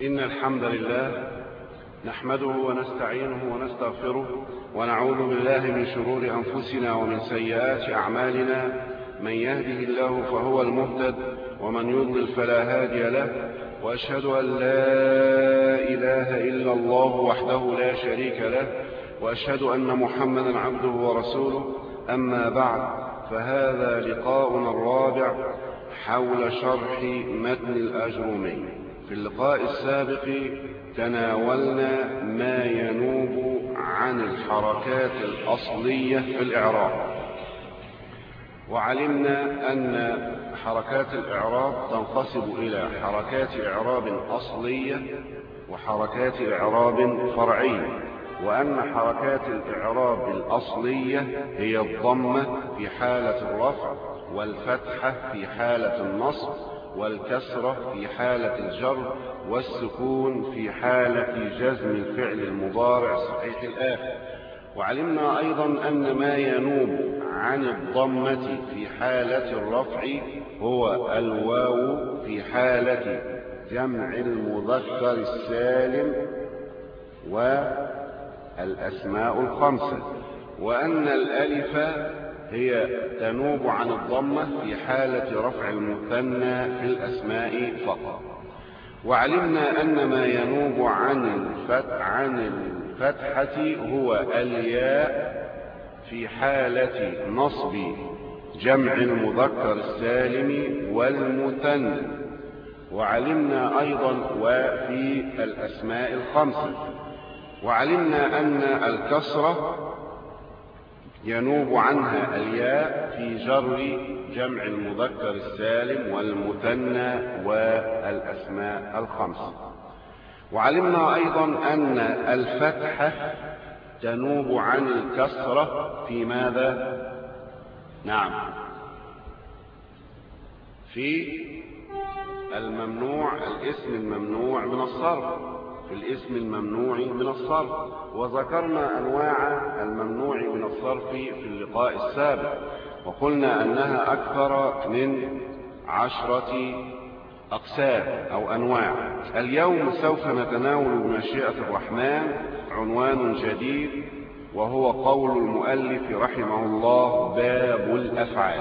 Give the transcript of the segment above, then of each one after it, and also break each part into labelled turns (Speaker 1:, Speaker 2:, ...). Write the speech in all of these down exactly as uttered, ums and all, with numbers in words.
Speaker 1: إن الحمد لله نحمده ونستعينه ونستغفره ونعوذ بالله من شرور أنفسنا ومن سيئات أعمالنا. من يهده الله فهو المهتد ومن يضلل فلا هادي له، وأشهد أن لا إله إلا الله وحده لا شريك له، وأشهد أن محمدا عبده ورسوله. أما بعد، فهذا لقاؤنا الرابع حول شرح متن الآجرومي. في اللقاء السابق تناولنا ما ينوب عن الحركات الأصلية في الإعراب، وعلمنا أن حركات الإعراب تنقسم إلى حركات إعراب أصلية وحركات إعراب فرعية، وأن حركات الإعراب الأصلية هي الضمة في حالة الرفع، والفتحة في حالة النصب، والكسرة في حالة الجر، والسكون في حالة جزم الفعل المضارع صحيح الآخر. وعلمنا أيضا أن ما ينوب عن الضمة في حالة الرفع هو الواو في حالة جمع المذكر السالم والأسماء الخمسة، وأن الألف هي تنوب عن الضمة في حالة رفع المثنى في الأسماء فقط. وعلمنا أن ما ينوب عن الفتح عن الفتحة هو الياء في حالة نصب جمع المذكر السالم والمثنى. وعلمنا أيضا وفي الأسماء الخمسة. وعلمنا أن الكسرة ينوب عنها الياء في جر جمع المذكر السالم والمثنى والأسماء الخمسة. وعلمنا أيضا أن الفتحة تنوب عن الكسرة في ماذا؟ نعم، في الممنوع، الاسم الممنوع من الصرف، في الاسم الممنوع من الصرف. وذكرنا أنواع الممنوع من الصرف في اللقاء السابق، وقلنا أنها أكثر من عشرة أقسام أو أنواع. اليوم سوف نتناول بمشيئة الرحمن عنوان جديد، وهو قول المؤلف رحمه الله: باب الأفعال.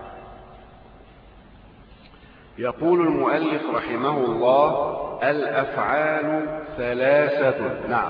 Speaker 1: يقول المؤلف رحمه الله: الأفعال ثلاثة. نعم،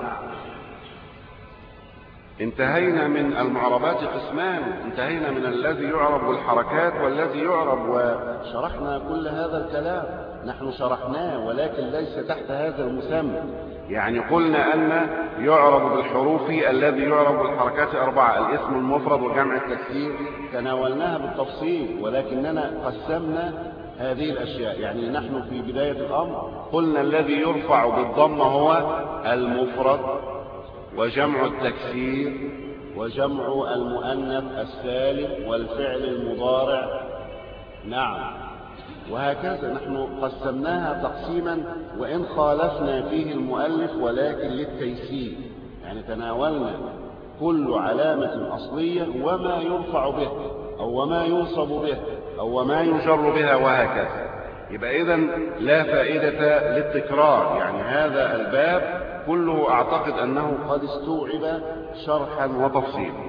Speaker 1: انتهينا من المعربات قسمان، انتهينا من الذي يعرب بالحركات والذي يعرب، وشرحنا كل هذا الكلام، نحن شرحناه ولكن ليس تحت هذا المسمى. يعني قلنا أن يعرب بالحروف الذي يعرب بالحركات أربعة: الاسم المفرد وجمع التكسير، تناولناها بالتفصيل، ولكننا قسمنا هذه الأشياء. يعني نحن في بداية الأمر قلنا الذي يرفع بالضمة هو المفرد وجمع التكسير وجمع المؤنث السالم والفعل المضارع. نعم، وهكذا نحن قسمناها تقسيما، وإن خالفنا فيه المؤلف ولكن للتيسير. يعني تناولنا كل علامة أصلية وما يرفع به أو وما ينصب به أو وما يجر بها، وهكذا. يبقى إذن لا فائدة للتكرار. يعني هذا الباب كله أعتقد أنه قد استوعب شرحا وتفصيلا.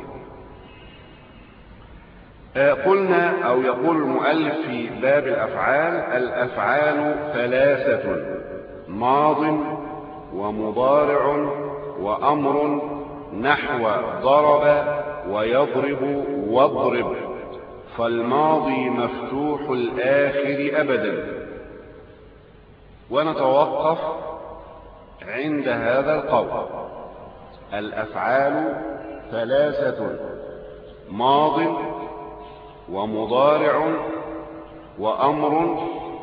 Speaker 1: قلنا أو يقول المؤلف في باب الأفعال: الأفعال ثلاثة: ماض ومضارع وأمر، نحو ضرب ويضرب واضرب، فالماضي مفتوح الآخر أبدا. ونتوقف عند هذا القول: الأفعال ثلاثة: ماض ومضارع وأمر،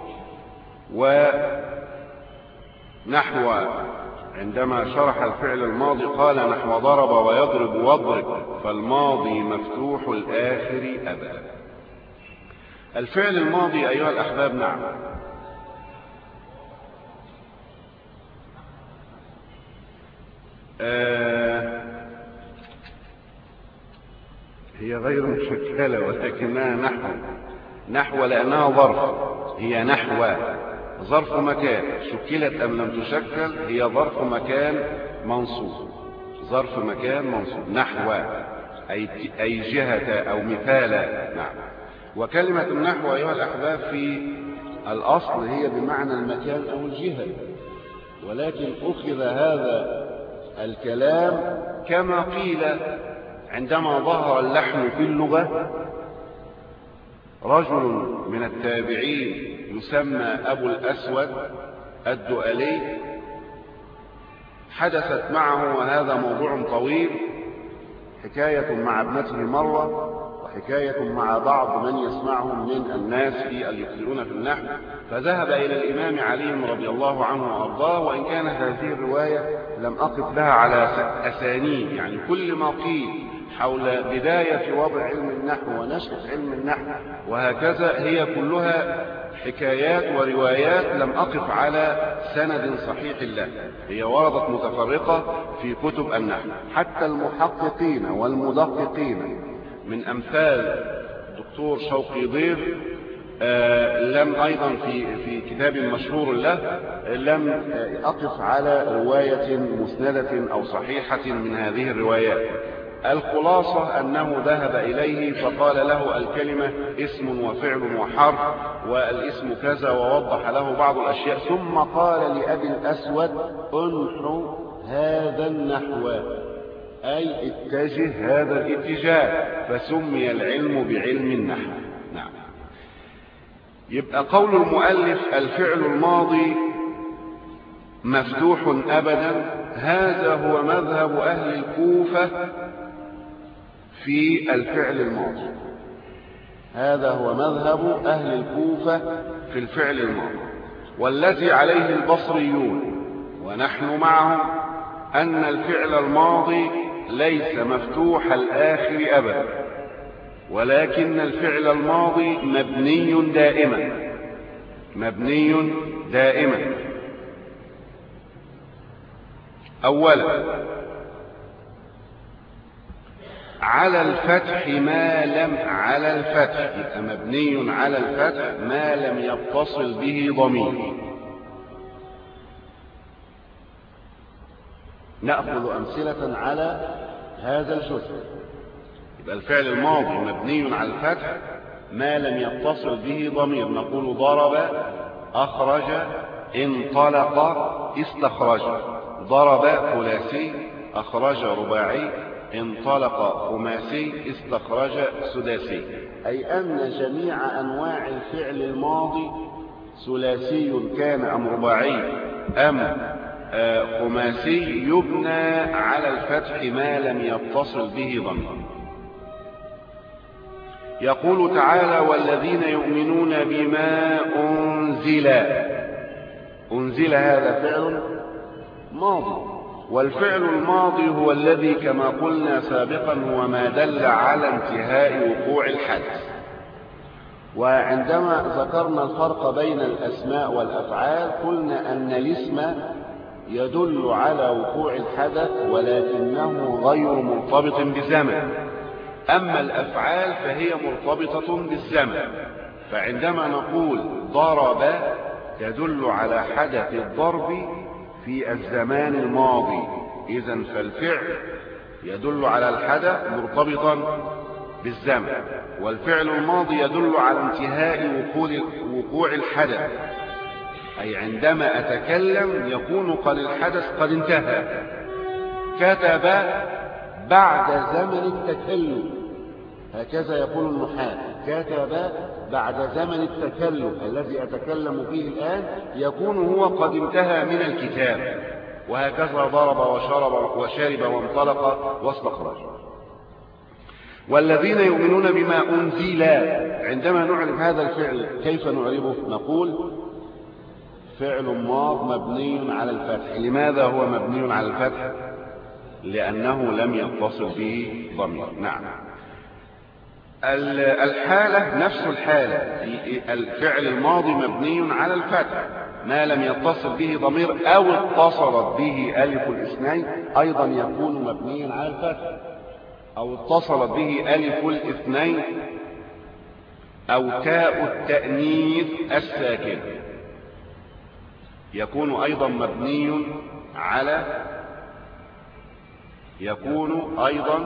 Speaker 1: ونحو، عندما شرح الفعل الماضي قال نحو ضرب ويضرب واضرب، فالماضي مفتوح الآخر أبدا. الفعل الماضي أيها الأحباب، نعم، آه هي غير مشكلة ولكنها نحو، نحو لأنها ظرف، هي نحو ظرف مكان، شكلت أم لم تشكل هي ظرف مكان منصوب، ظرف مكان منصوب. نحو أي, أي جهة أو مثالا. نعم. وكلمة النحو أيها الأحباب في الأصل هي بمعنى المكان أو الجهة، ولكن أخذ هذا الكلام كما قيل عندما ظهر اللحن في اللغة. رجل من التابعين يسمى أبو الأسود الدؤلي حدثت معه، وهذا موضوع طويل، حكاية مع ابنته مرة، وحكاية مع بعض من يسمعهم من الناس في اليخبرون في النحو. فذهب إلى الإمام علي رضي الله عنه وأرضاه، وإن كانت هذه الرواية لم أقف لها على أسانيد، يعني كل ما قيل حول بداية وضع علم النحو ونشأة علم النحو وهكذا هي كلها حكايات وروايات لم أقف على سند صحيح له، هي وردت متفرقة في كتب النحو. حتى المحققين والمدققين من أمثال دكتور شوقي ضيف آه لم أيضا في في كتاب مشهور له لم أقف على رواية مسندة أو صحيحة من هذه الروايات. الخلاصة أنه ذهب إليه فقال له الكلمة اسم وفعل وحرف والاسم كذا، ووضح له بعض الأشياء، ثم قال لأبي الأسود انحو هذا النحو، أي اتجه هذا الاتجاه، فسمي العلم بعلم النحو. نعم. يبقى قول المؤلف الفعل الماضي مفتوح أبدا، هذا هو مذهب أهل الكوفة في الفعل الماضي، هذا هو مذهب أهل الكوفة في الفعل الماضي، والذي عليه البصريون ونحن معهم أن الفعل الماضي ليس مفتوح الآخر أبدا، ولكن الفعل الماضي مبني دائما، مبني دائما. أولا على الفتح ما لم على الفتح يبقى مبني على الفتح ما لم يتصل به ضمير. نأخذ أمثلة على هذا الجزء. يبقى الفعل الماضي مبني على الفتح ما لم يتصل به ضمير، نقول ضرب، أخرج، انطلق، استخرج. ضرب ثلاثي، أخرج رباعي، انطلق خماسي، استخرج سداسي، أي أن جميع أنواع الفعل الماضي ثلاثي كان أم رباعي أم خماسي يبنى على الفتح ما لم يتصل به ضمير. يقول تعالى والذين يؤمنون بما أنزل، أنزل هذا فعل ماضي، والفعل الماضي هو الذي كما قلنا سابقا هو ما دل على انتهاء وقوع الحدث. وعندما ذكرنا الفرق بين الأسماء والأفعال قلنا أن الاسم يدل على وقوع الحدث ولكنه غير مرتبط بزمن، أما الأفعال فهي مرتبطة بالزمن. فعندما نقول ضرب تدل على حدث الضرب في الزمان الماضي، إذن فالفعل يدل على الحدث مرتبطا بالزمن، والفعل الماضي يدل على انتهاء وقوع الحدث، أي عندما أتكلم يكون قد الحدث قد انتهى. كتب بعد زمن التكلم، هكذا يقول النحاة، كتب بعد زمن التكلم الذي أتكلم فيه الآن يكون هو قد انتهى من الكتاب، وهكذا ضرب وشرب وشرب وانطلق واستخرج. والذين يؤمنون بما أنزل، عندما نعرف هذا الفعل كيف نعرفه؟ نقول فعل ماض مبني على الفتح. لماذا هو مبني على الفتح؟ لأنه لم يتصل به ضمير. نعم. الحالة نفس الحالة، الفعل الماضي مبني على الفتح ما لم يتصل به ضمير أو اتصلت به ألف الاثنين أيضا يكون مبنيا على الفتح، أو اتصلت به ألف الاثنين أو تاء التأنيث الساكن. يكون أيضا مبني على يكون أيضا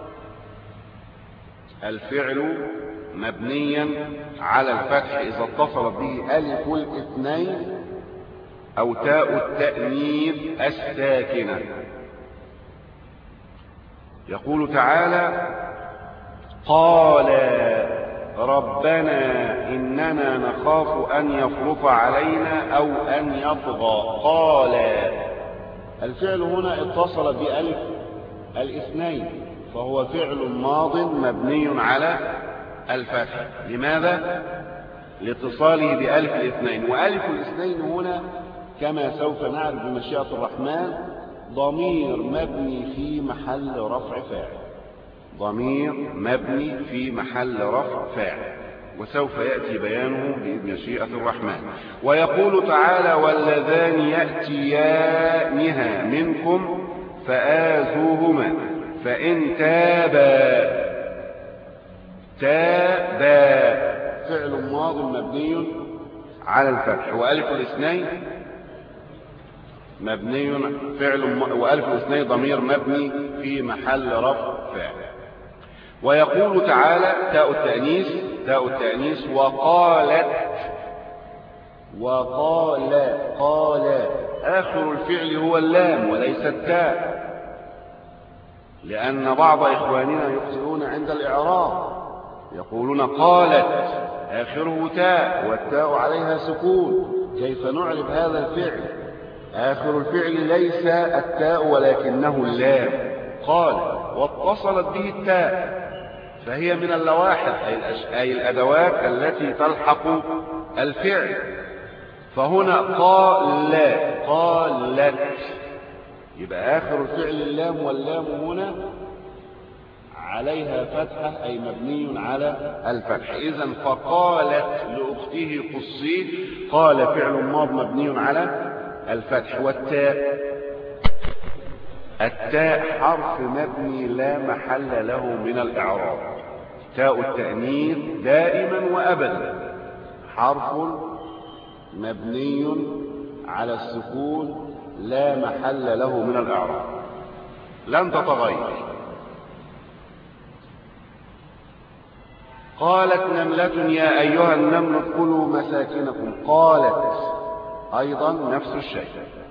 Speaker 1: الفعل مبنيا على الفتح إذا اتصلت به ألف الاثنين أو تاء التأنيث الساكنة. يقول تعالى: قال ربنا إننا نخاف أن يفرط علينا أو أن يطغى. قال، الفعل هنا اتصل بألف الاثنين، فهو فعل ماض مبني على الفتح. لماذا؟ لاتصاله بألف الاثنين. وألف الاثنين هنا كما سوف نعرف بمشيئة الرحمن ضمير مبني في محل رفع فاعل، ضمير مبني في محل رفع فاعل، وسوف يأتي بيانه بمشيئة الرحمن. ويقول تعالى: واللذان يأتيانها منكم فآذوهما فإن تابا. تابا فعل ماض مبني على الفتح، وألف الاثنين مبني فعل م... وألف الاثنين ضمير مبني في محل رفع فاعل. ويقول تعالى: تاء التأنيث تاء التأنيث وقالت. وقال قال آخر الفعل هو اللام وليس التاء، لأن بعض إخواننا يخطئون عند الإعراب، يقولون قالت آخره تاء والتاء عليها سكون، كيف نعرب هذا الفعل؟ آخر الفعل ليس التاء ولكنه اللام. قال واتصلت به التاء، فهي من اللواحظ أي الأدوات التي تلحق الفعل. فهنا قال قالت، يبقى آخر الفعل اللام، واللام هنا عليها فتحة أي مبني على الفتح. إذن فقالت لأخته قصيه، قال فعل ماض مبني على الفتح. والتاء التاء حرف مبني لا محل له من الإعراب. تاء التأنيث دائما وأبدا حرف مبني على السكون لا محل له من الإعراب، لن تتغير. قالت نملة يا أيها النمل ادخلوا مساكنكم. قالت أيضا نفس الشيء.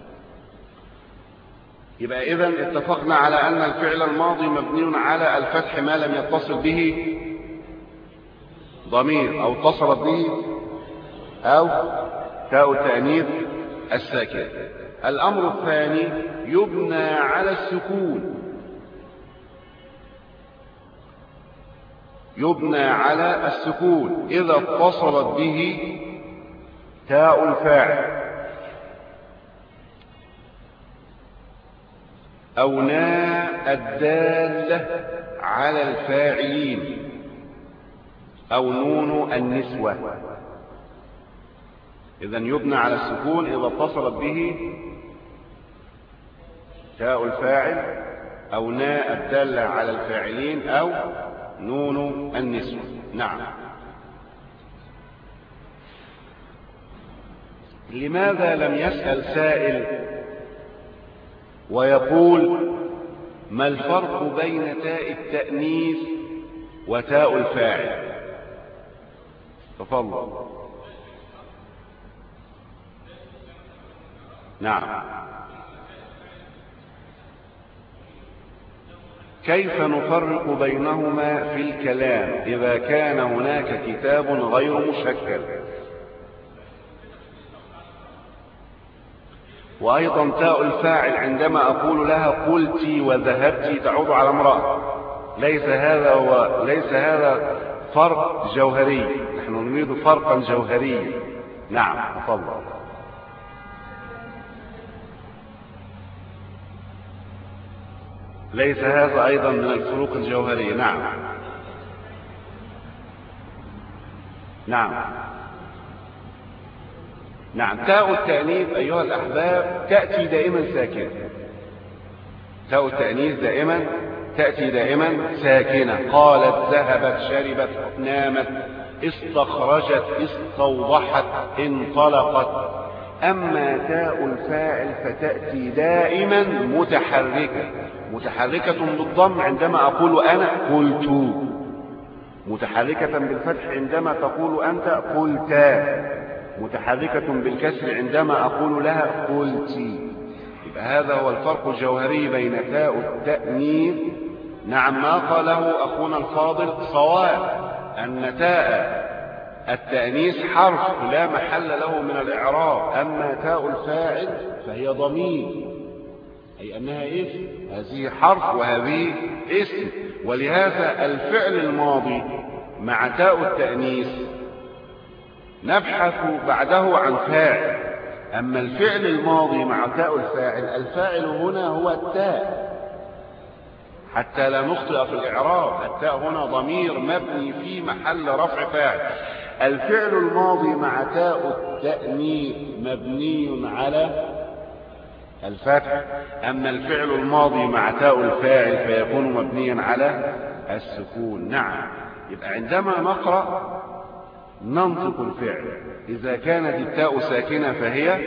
Speaker 1: يبقى إذن اتفقنا على أن الفعل الماضي مبني على الفتح ما لم يتصل به ضمير أو اتصلت به أو تاء التأنيث الساكن. الأمر الثاني يبنى على السكون، يبنى على السكون إذا اتصلت به تاء الفاعل أو ناء الدالة على الفاعلين أو نون النسوة. إذن يبنى على السكون إذا اتصلت به تاء الفاعل أو ناء الدالة على الفاعلين أو نون النسوة. نعم. لماذا لم يسأل سائل ويقول ما الفرق بين تاء التأنيث وتاء الفاعل؟ تفضل. نعم. كيف نفرق بينهما في الكلام إذا كان هناك كتاب غير مشكل؟ وأيضا تاء الفاعل عندما أقول لها قلتي وذهبتي تعود على امرأة، ليس هذا هو ليس هذا فرق جوهري، نحن نريد فرقا جوهريا. نعم تفضل. ليس هذا أيضا من الفروق الجوهرية. نعم نعم نعم. تاء التأنيث أيها الأحباب تأتي دائما ساكنة. تاء التأنيث دائما تأتي دائما ساكنة. قالت، ذهبت، شربت، نامت، استخرجت، استوضحت، انطلقت. أما تاء الفاعل فتأتي دائما متحركة، متحركة بالضم عندما أقول أنا قلت، متحركة بالفتح عندما تقول أنت قلت، متحركة بالكسر عندما أقول لها قلت. يبقى هذا هو الفرق الجوهري بين تاء التأنيث. نعم، ما قاله أخونا الفاضل صواب، أن تاء التأنيث حرف لا محل له من الإعراب، أما تاء الفاعل فهي ضمير، أي أنها اسم، هذه حرف وهذه اسم. ولهذا الفعل الماضي مع تاء التأنيث نبحث بعده عن فاعل، أما الفعل الماضي مع تاء الفاعل الفاعل هنا هو التاء، حتى لا نخطئ في الإعراب. التاء هنا ضمير مبني في محل رفع فاعل. الفعل الماضي مع تاء التأنيث مبني على الفتح، أما الفعل الماضي مع تاء الفاعل فيكون مبنيا على السكون. نعم، يبقى عندما نقرأ ننطق الفعل، إذا كانت التاء ساكنة فهي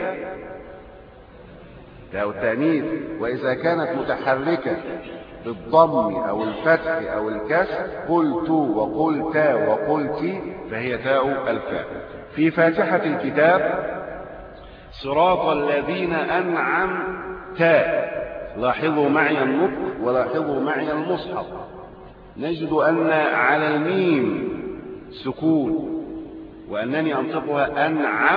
Speaker 1: تاء التأنيث، وإذا كانت متحركة بالضم أو الفتح أو الكسر قلت وقلت وقلت فهي تاء الفاعل. في فاتحة الكتاب صراط الذين أنعمت، لاحظوا معي النطق ولاحظوا معي المصحف، نجد أن على الميم سكون وأنني أنطقها أنعم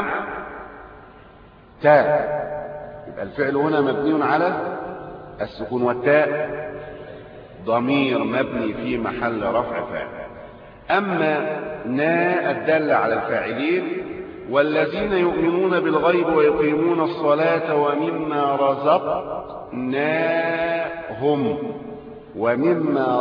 Speaker 1: تاء، يبقى الفعل هنا مبني على السكون، والتاء ضمير مبني في محل رفع فاعل. أما نا الدالة على الفاعلين، والذين يؤمنون بالغيب ويقيمون الصلاة ومما رزقناهم، ومما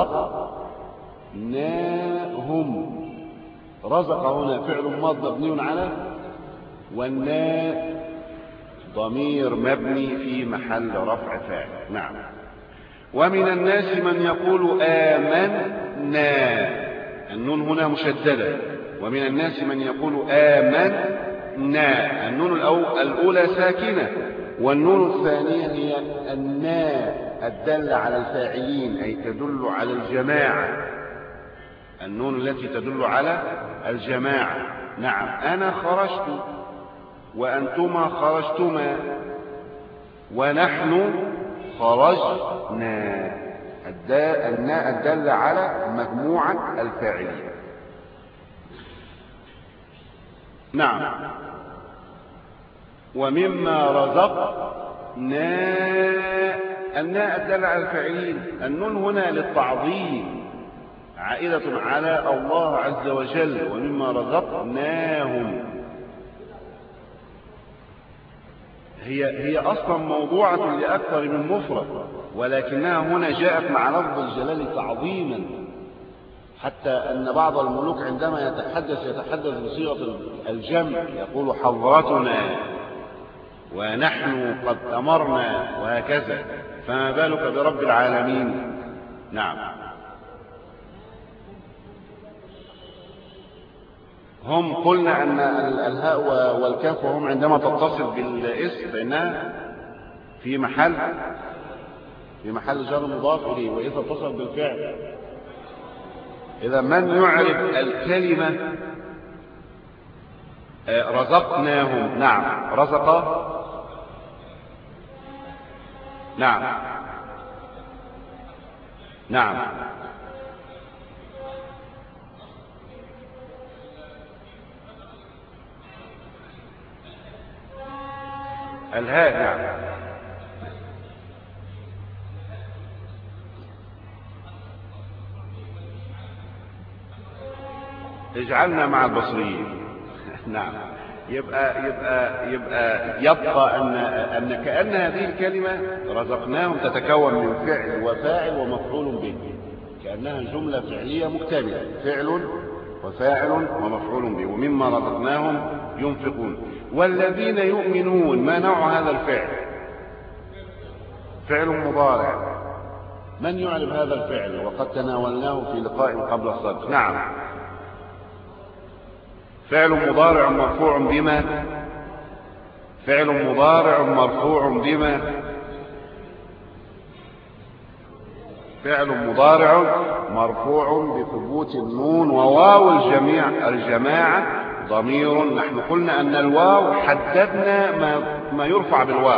Speaker 1: رزقناهم، رزق هنا فعل ماض مبني على، والناء ضمير مبني في محل رفع فاعل. نعم. ومن الناس من يقول آمنا، النون هنا مشددة، ومن الناس من يقول آمنا، النون الأولى ساكنة، والنون الثانية هي الناء الدالة على الفاعلين، أي تدل على الجماعة، النون التي تدل على الجماعة. نعم، أنا خرجت وأنتما خرجتما ونحن خرجنا، الناء الدالة على مجموعة الفاعلين. نعم. ومما رزقنا، الناء الدالة على الفاعلين، النون هنا للتعظيم عائدة على الله عز وجل، ومما رزقناهم، هي هي أصلا موضوعة لأكثر من مفرد، ولكنها هنا جاءت مع لفظ الجلال تعظيما، حتى أن بعض الملوك عندما يتحدث يتحدث بصيغة الجمع، يقول حضرتنا ونحن قد أمرنا وهكذا، فما بالك برب العالمين. نعم. هم قلنا أن الهاء والكاف وهم عندما تتصل بالاسم فإنها في محل في محل جر مضاف إليه، وإذا اتصل بالفعل. إذا من يعرف الكلمة رزقناهم، نعم، رزق، نعم، نعم، الهاء، نعم. اجعلنا مع البصريين. نعم. يبقى يبقى يبقى يبقى ان ان كأن هذه الكلمة رزقناهم تتكون من فعل وفاعل ومفعول به، كأنها جملة فعلية مكتملة، فعل وفاعل ومفعول به، ومما رزقناهم ينفقون. والذين يؤمنون، ما نوع هذا الفعل؟ فعل مضارع. من يعرف هذا الفعل؟ وقد تناولناه في لقاء قبل الصدق. نعم، فعل مضارع مرفوع بما فعل مضارع مرفوع بما فعل مضارع مرفوع بثبوت النون وواو الجميع الجماعة ضمير. نحن قلنا أن الواو حددنا ما, ما يرفع بالواو.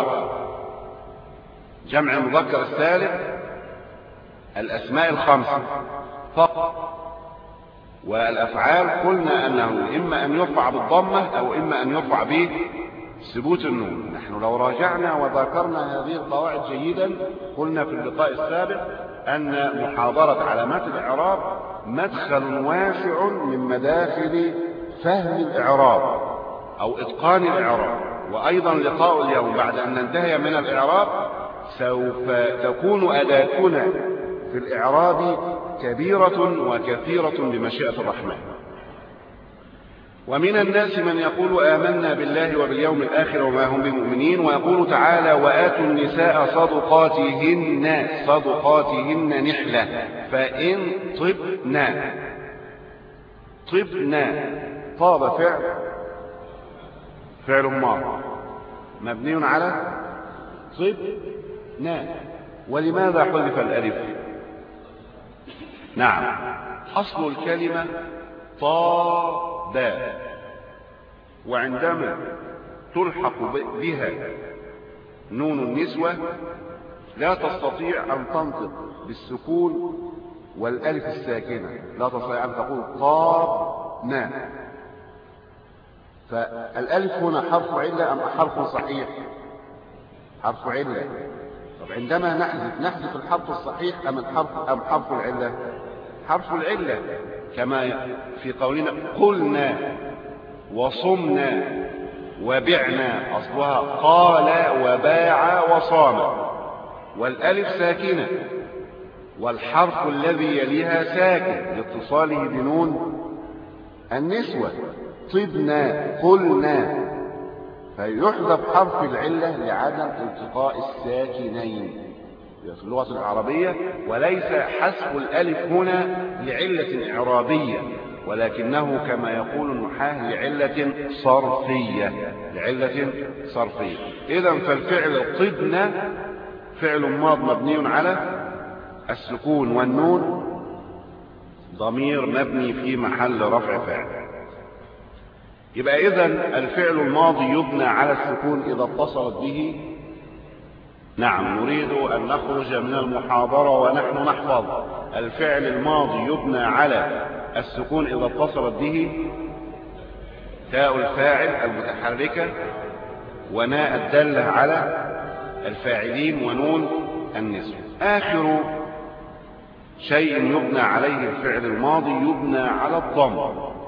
Speaker 1: جمع المذكر السالم الأسماء الخمسة فقط، والأفعال قلنا أنه إما أن يرفع بالضمة أو إما أن يرفع بثبوت النون. نحن لو راجعنا وذكرنا هذه القواعد جيدا قلنا في اللقاء السابق أن محاضرة علامات الإعراب مدخل واسع من مداخل فهم الإعراب أو إتقان الإعراب. وأيضا لقاء اليوم بعد أن ننتهي من الإعراب سوف تكون أداتنا في الإعراب كبيرة وكثيرة بمشيئة الرحمن. ومن الناس من يقول آمنا بالله وباليوم الآخر وما هم بمؤمنين، ويقول تعالى وآتوا النساء صدقاتهن صدقاتهن نحلة فإن طبنا طبنا طاب فعل فعل ماض مبني على طبنا. ولماذا حذف الألف؟ نعم، أصل الكلمة طاب، وعندما تلحق بها نون النسوة لا تستطيع أن تنطق بالسكون والألف الساكنة، لا تستطيع أن تقول طابنا. فالألف هنا حرف علة أم حرف صحيح؟ حرف علة. طب عندما نحذف نحذف الحرف الصحيح أم الحرف أم حرف العلة؟ حرف العلة، كما في قولنا قلنا وصمنا وبعنا، أصلها قال وباع وصام، والألف ساكنة والحرف الذي يليها ساكن لاتصاله بنون النسوة. طبنا قلنا، فيحذف حرف العلة لعدم التقاء الساكنين في اللغة العربية، وليس حذف الألف هنا لعلة إعرابية، ولكنه كما يقول النحاة لعلة صرفية لعلة صرفية. إذن فالفعل طبنا فعل ماض مبني على السكون والنون ضمير مبني في محل رفع فاعل. يبقى إذن الفعل الماضي يبنى على السكون إذا اتصلت به. نعم، نريد أن نخرج من المحاضرة ونحن نحفظ الفعل الماضي يبنى على السكون إذا اتصلت به تاء الفاعل المتحركة وناء الدالة على الفاعلين ونون النسوة. آخر شيء يبنى عليه الفعل الماضي يبنى على الضم.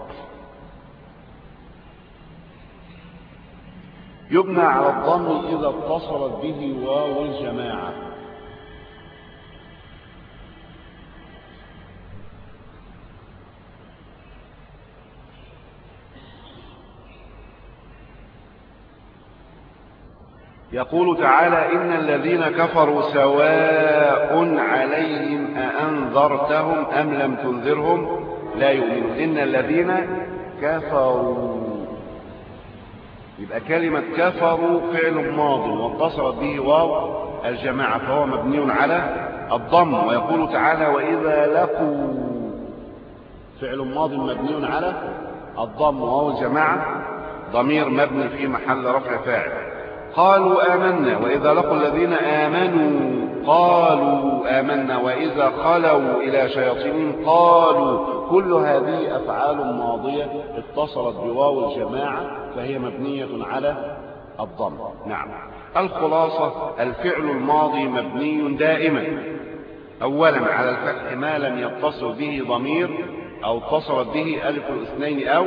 Speaker 1: يبنى على الضم إذا اتصلت به واو الجماعة. يقول تعالى إن الذين كفروا سواء عليهم أأنذرتهم أم لم تنذرهم لا يؤمنون. إن الذين كفروا، يبقى كلمة كفروا فعل ماض واتصلت به واو الجماعة فهو مبني على الضم. ويقول تعالى وإذا لقوا فعل ماض مبني على الضم واو الجماعة ضمير مبني في محل رفع فاعل. قالوا آمنا وإذا لقوا الذين آمنوا قالوا آمنا وإذا خلوا إلى شياطينهم قالوا. كل هذه أفعال ماضية اتصلت بواو الجماعة فهي مبنية على الضم. نعم، الخلاصة الفعل الماضي مبني دائما أولا على الفتح ما لم يتصل به ضمير أو اتصلت به ألف الاثنين أو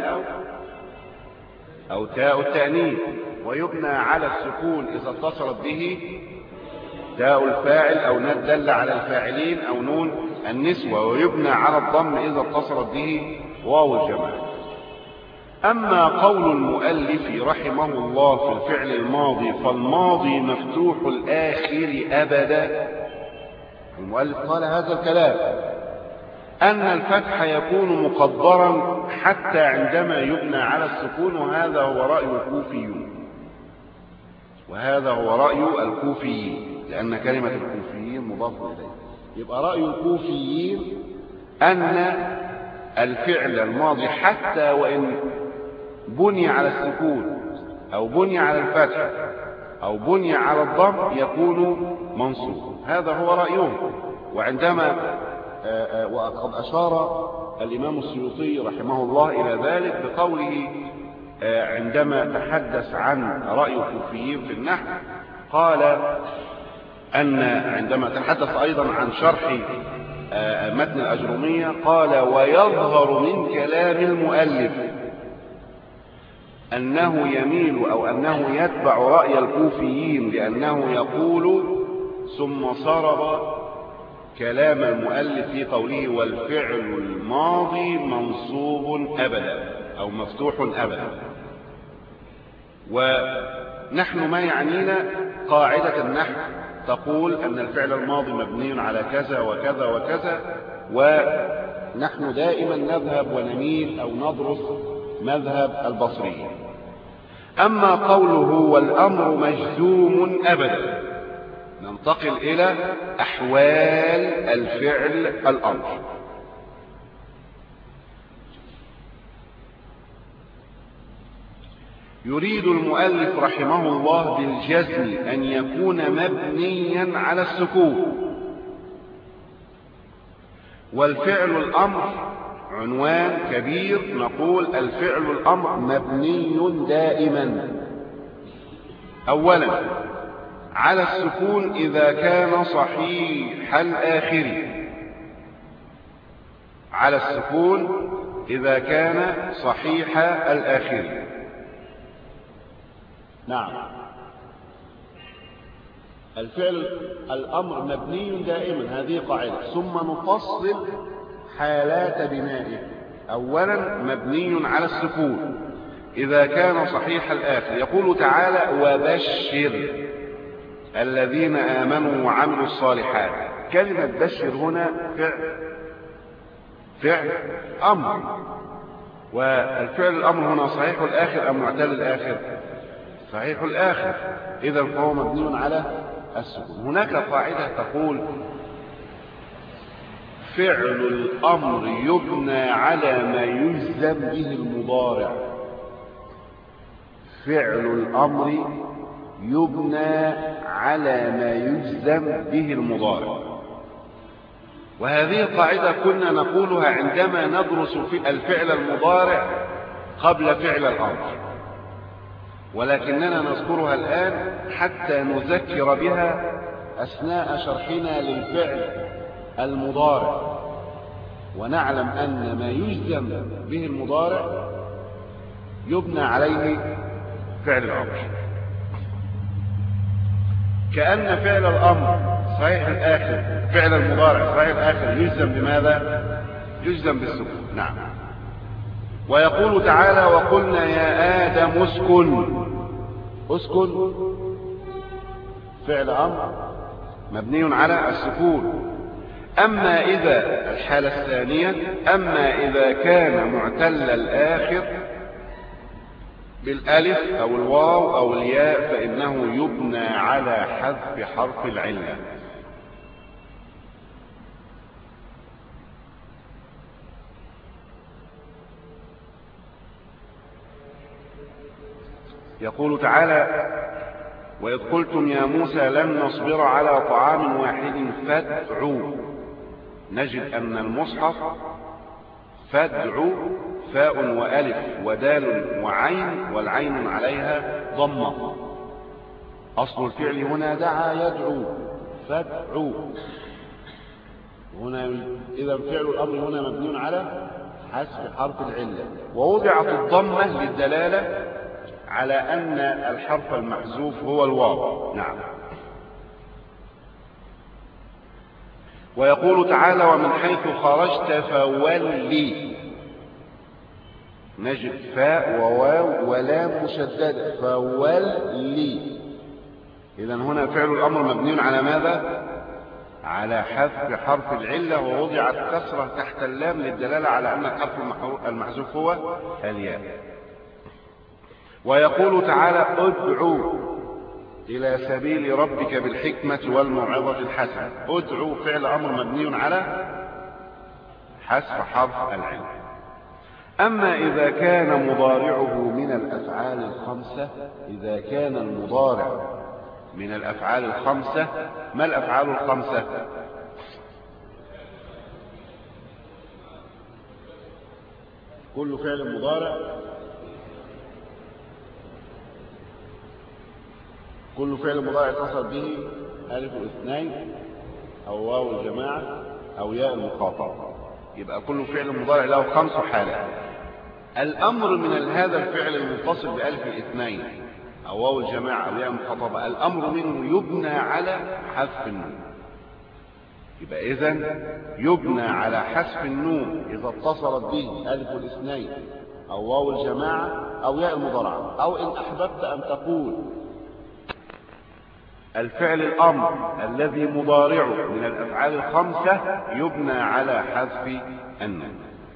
Speaker 1: أو تاء التأنيث، ويبنى على السكون إذا اتصلت به تاء الفاعل أو ندل على الفاعلين أو نون النسوة، ويبنى على الضم إذا اتصلت به واو الجماعة. أما قول المؤلف رحمه الله في الفعل الماضي فالماضي مفتوح الآخر أبدا. المؤلف قال هذا الكلام أن الفتح يكون مقدرا حتى عندما يبنى على السكون، وهذا هو رأي الكوفيون. وهذا هو رأي الكوفيين، لأن كلمة الكوفيين مضاف إليه. يبقى رأي الكوفيين أن الفعل الماضي حتى وإن بني على السكون أو بني على الفتح أو بني على الضم يكون منصوب. هذا هو رأيهم. وعندما وقد أشار الإمام السيوطي رحمه الله إلى ذلك بقوله عندما تحدث عن رأي الكوفيين في النحو، قال أن عندما تحدث أيضا عن شرح متن الأجرمية قال: ويظهر من كلام المؤلف أنه يميل أو أنه يتبع رأي الكوفيين، لأنه يقول ثم صرف كلام المؤلف في قوله: والفعل الماضي منصوب أبدا أو مفتوح أبدا. ونحن ما يعنينا قاعدة النحو تقول أن الفعل الماضي مبني على كذا وكذا وكذا، ونحن دائما نذهب ونميل أو ندرس مذهب البصريين. أما قوله والأمر مجزوم أبدا، ننتقل إلى أحوال الفعل الأمر. يريد المؤلف رحمه الله بالجزم أن يكون مبنيا على السكون. والفعل الأمر عنوان كبير، نقول الفعل الأمر مبني دائما أولا على السكون إذا كان صحيح الآخر، على السكون إذا كان صحيح الآخر. نعم، الفعل الأمر مبني دائما، هذه قاعدة. ثم نفصل حالات بنائه. أولا مبني على السكون إذا كان صحيح الآخر. يقول تعالى: وبشر الذين آمنوا وعملوا الصالحات. كلمة بشر هنا فعل فعل أمر، والفعل الأمر هنا صحيح الآخر أم معتل الآخر؟ صحيح الآخر، إذا فهو مبني على السكون. هناك قاعدة تقول: فعل الأمر يبنى على ما يجزم به المضارع. فعل الأمر يبنى على ما يجزم به المضارع. وهذه القاعدة كنا نقولها عندما ندرس في الفعل المضارع قبل فعل الأمر، ولكننا نذكرها الآن حتى نذكر بها أثناء شرحنا للفعل المضارع، ونعلم أن ما يجزم به المضارع يبنى عليه فعل الأمر. كأن فعل الأمر صحيح الآخر، فعل المضارع صحيح الآخر يجزم بماذا؟ يجزم بالسكون. نعم. ويقول تعالى: وقلنا يا آدم اسكن. اسكن فعل أمر مبني على السكون. أما إذا الحالة الثانية، أما إذا كان معتل الآخر بالألف أو الواو أو الياء فإنه يبنى على حذف حرف العلة. يقول تعالى: وإذ قلتم يا موسى لن نصبر على طعام واحد فادعوا. نجد أن المصحف فادعوا فاء وألف ودال وعين، والعين عليها ضمة. أصل الفعل هنا دعا يدعو، فادعوا. هنا إذا فعل الأمر هنا مبني على حذف حرف العلة، ووضعت الضمة للدلالة على أن الحرف المحذوف هو الواو. نعم. ويقول تعالى: ومن حيث خرجت فولي. نجد فاء وواو ولام مشددة، فولي. إذن هنا فعل الأمر مبني على ماذا؟ على حذف حرف العلة، ووضعت كسرة تحت اللام للدلالة على أن الحرف المحذوف هو الياء. ويقول تعالى: ادعوا إلى سبيل ربك بالحكمة والموعظة الحسنة. ادعو فعل أمر مبني على حذف حرف العلم. أما إذا كان مضارعه من الأفعال الخمسة، إذا كان المضارع من الأفعال الخمسة، ما الأفعال الخمسة؟ كل فعل مضارع كل فعل مضارع اتصل به ألف الاثنين أو واو الجماعة أو ياء المخاطبة، يبقى كل فعل مضارع له خمس حالات. الأمر من هذا الفعل المتصل بألف الاثنين أو واو الجماعة أو ياء المخاطبة، الأمر منه يبنى على حذف النون. يبقى إذن يبنى على حذف النون إذا اتصلت به ألف الاثنين أو واو الجماعة أو ياء المضارعة. أو إن أحببت أن تقول الفعل الأمر الذي مضارعه من الأفعال الخمسة يبنى على حذف النون.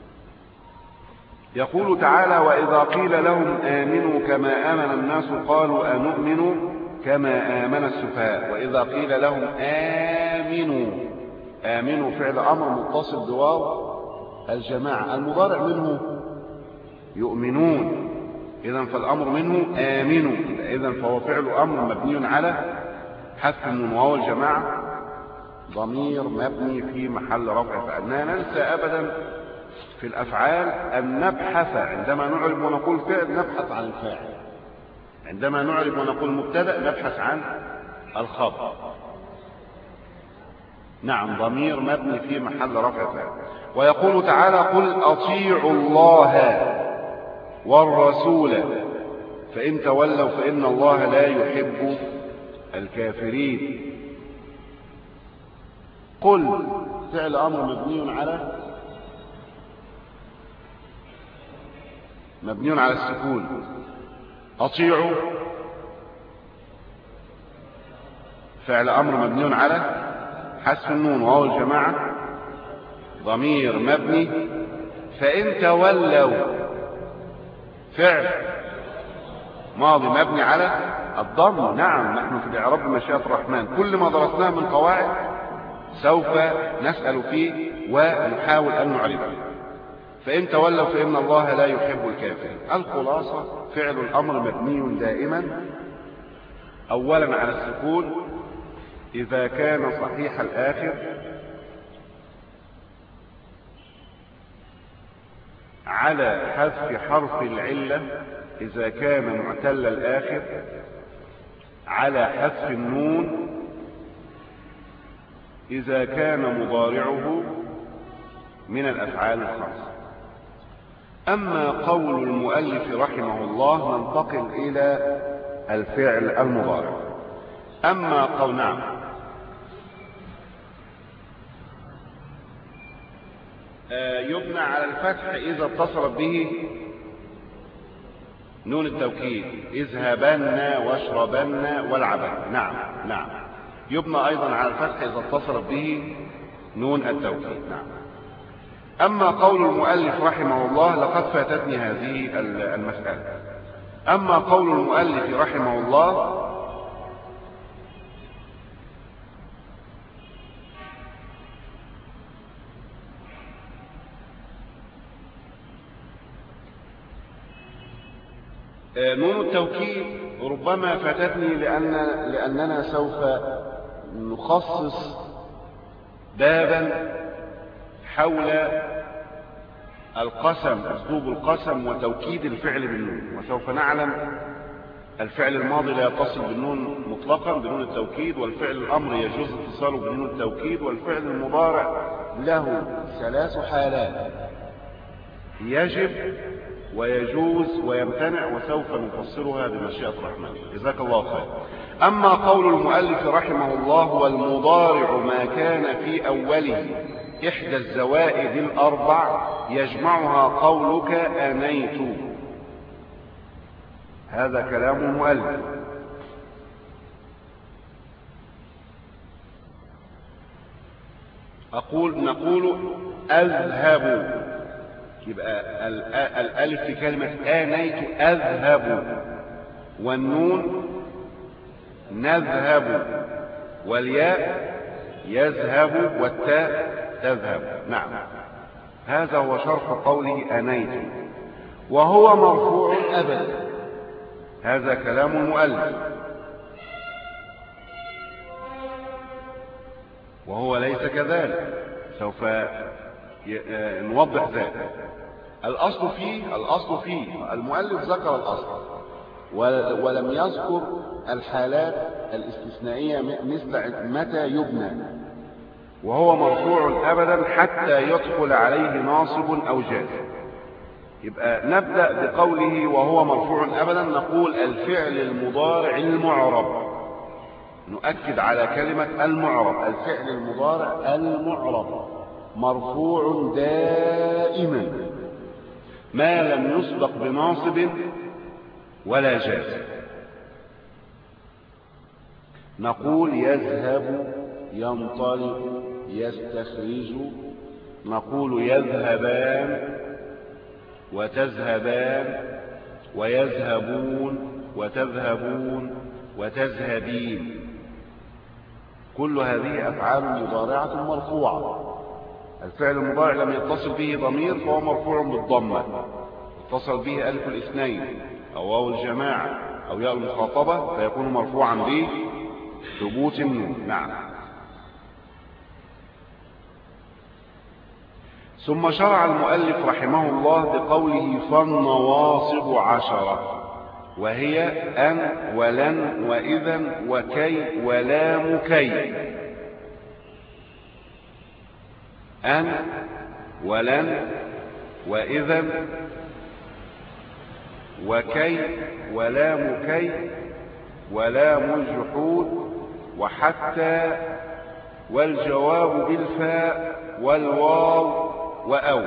Speaker 1: يقول تعالى: وإذا قيل لهم آمنوا كما آمن الناس قالوا أنؤمن كما آمن السفهاء. وإذا قيل لهم آمنوا، آمنوا فعل أمر متصل بواو الجماعة، المضارع منه يؤمنون، إذن فالأمر منه آمنوا، إذن فهو فعل أمر مبني على حذف النون. واو الجماعة ضمير مبني في محل رفع. فأننا ننسى أبدا في الأفعال أن نبحث، عندما نعرب ونقول فعل نبحث عن الفاعل، عندما نعرب ونقول مبتدأ نبحث عن الخبر. نعم، ضمير مبني في محل رفع فاعل. ويقول تعالى: قل أطيعوا الله والرسول فإن تولوا فإن الله لا يحب الكافرين. قل فعل أمر مبني على مبني على السكون. أطيعوا فعل أمر مبني على حذف النون. وهو الجماعة ضمير مبني. فإن تولوا فعل ماضي مبني على الضم. نعم، نحن في الإعراب بمشيئة الرحمن كل ما درسناه من قواعد سوف نسأل فيه ونحاول أن نعرفه. فإن تولوا فإن الله لا يحب الكافرين. الخلاصة: فعل الأمر مبني دائما أولا على السكون إذا كان صحيح الآخر، على حذف حرف العلة إذا كان معتل الآخر، على حذف النون إذا كان مضارعه من الأفعال الخمسة. أما قول المؤلف رحمه الله ننتقل إلى الفعل المضارع. أما قول نعم آه يبنى على الفتح إذا اتصلت به نون التوكيد، اذهبن واشربن والعبن. نعم نعم يبنى أيضا على الفتح إذا اتصلت به نون التوكيد. نعم. أما قول المؤلف رحمه الله لقد فاتتني هذه المسألة. أما قول المؤلف رحمه الله نون التوكيد ربما فاتتني لأن لأننا سوف نخصص بابا حول القسم، أسلوب القسم وتوكيد الفعل بالنون. وسوف نعلم الفعل الماضي لا يتصل بالنون مطلقا بنون التوكيد، والفعل الأمر يجوز اتصاله بنون التوكيد، والفعل المضارع له ثلاث حالات: يجب ويجوز ويمتنع، وسوف نفسرها بمشيئة الرحمن. جزاك الله خير. أما قول المؤلف رحمه الله: والمضارع ما كان في أوله إحدى الزوائد الأربع يجمعها قولك أنيت. هذا كلام المؤلف. أقول نقول أذهب، يبقى الألف في كلمة آنيت أذهب، والنون نذهب، والياء يذهب والتاء تذهب. نعم، هذا هو شرح قوله أنيت. وهو مرفوع أبدا، هذا كلام المؤلف، وهو ليس كذلك، سوف نوضح ذلك. الأصل فيه الأصل فيه المؤلف ذكر الأصل ولم يذكر الحالات الاستثنائية مثل متى يبنى. وهو مرفوع أبدا حتى يدخل عليه ناصب أو جازم. يبقى نبدأ بقوله وهو مرفوع أبدا، نقول الفعل المضارع المعرب، نؤكد على كلمة المعرب، الفعل المضارع المعرب مرفوع دائما ما لم يسبق بناصب ولا جازم. نقول يذهب، ينطلق، يستخرج، نقول يذهبان وتذهبان ويذهبون وتذهبون وتذهبين. كل هذه أفعال مضارعة مرفوعة. الفعل المضارع لم يتصل به ضمير فهو مرفوع بالضمة، اتصل به ألف الاثنين أو واو الجماعة أو ياء المخاطبة فيكون مرفوعا بثبوت النون. نعم. ثم شرع المؤلف رحمه الله بقوله فالنواصب عشرة، وهي أن ولن وإذا وكي ولام كي. أن ولن وإذا وكي ولام كي ولام الجحود وحتى والجواب بالفاء والواو وأو.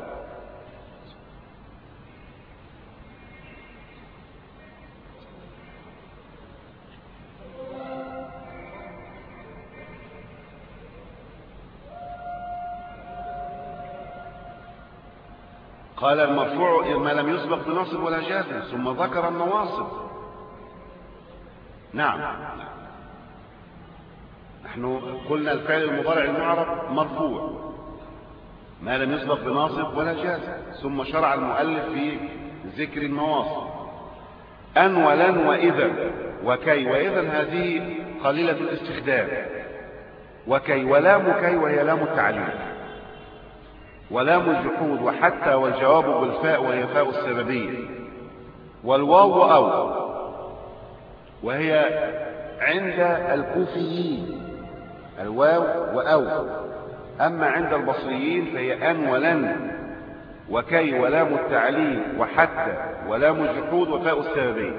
Speaker 1: قال المرفوع ما لم يسبق بناصب ولا جازم، ثم ذكر النواصب. نعم، نحن قلنا الفعل المضارع المعرب مرفوع ما لم يسبق بناصب ولا جازم، ثم شرع المؤلف في ذكر النواصب. أن ولن وإذا وكي، وإذا هذه قليلة الاستخدام، وكي ولام كي وهي لام التعليل، ولام الجحود وحتى والجواب بالفاء وهي فاء السببية، والواو وأو وهي عند الكوفيين الواو وأو. أما عند البصريين فهي أن ولن وكي ولام التعليل وحتى ولام الجحود وفاء السببية.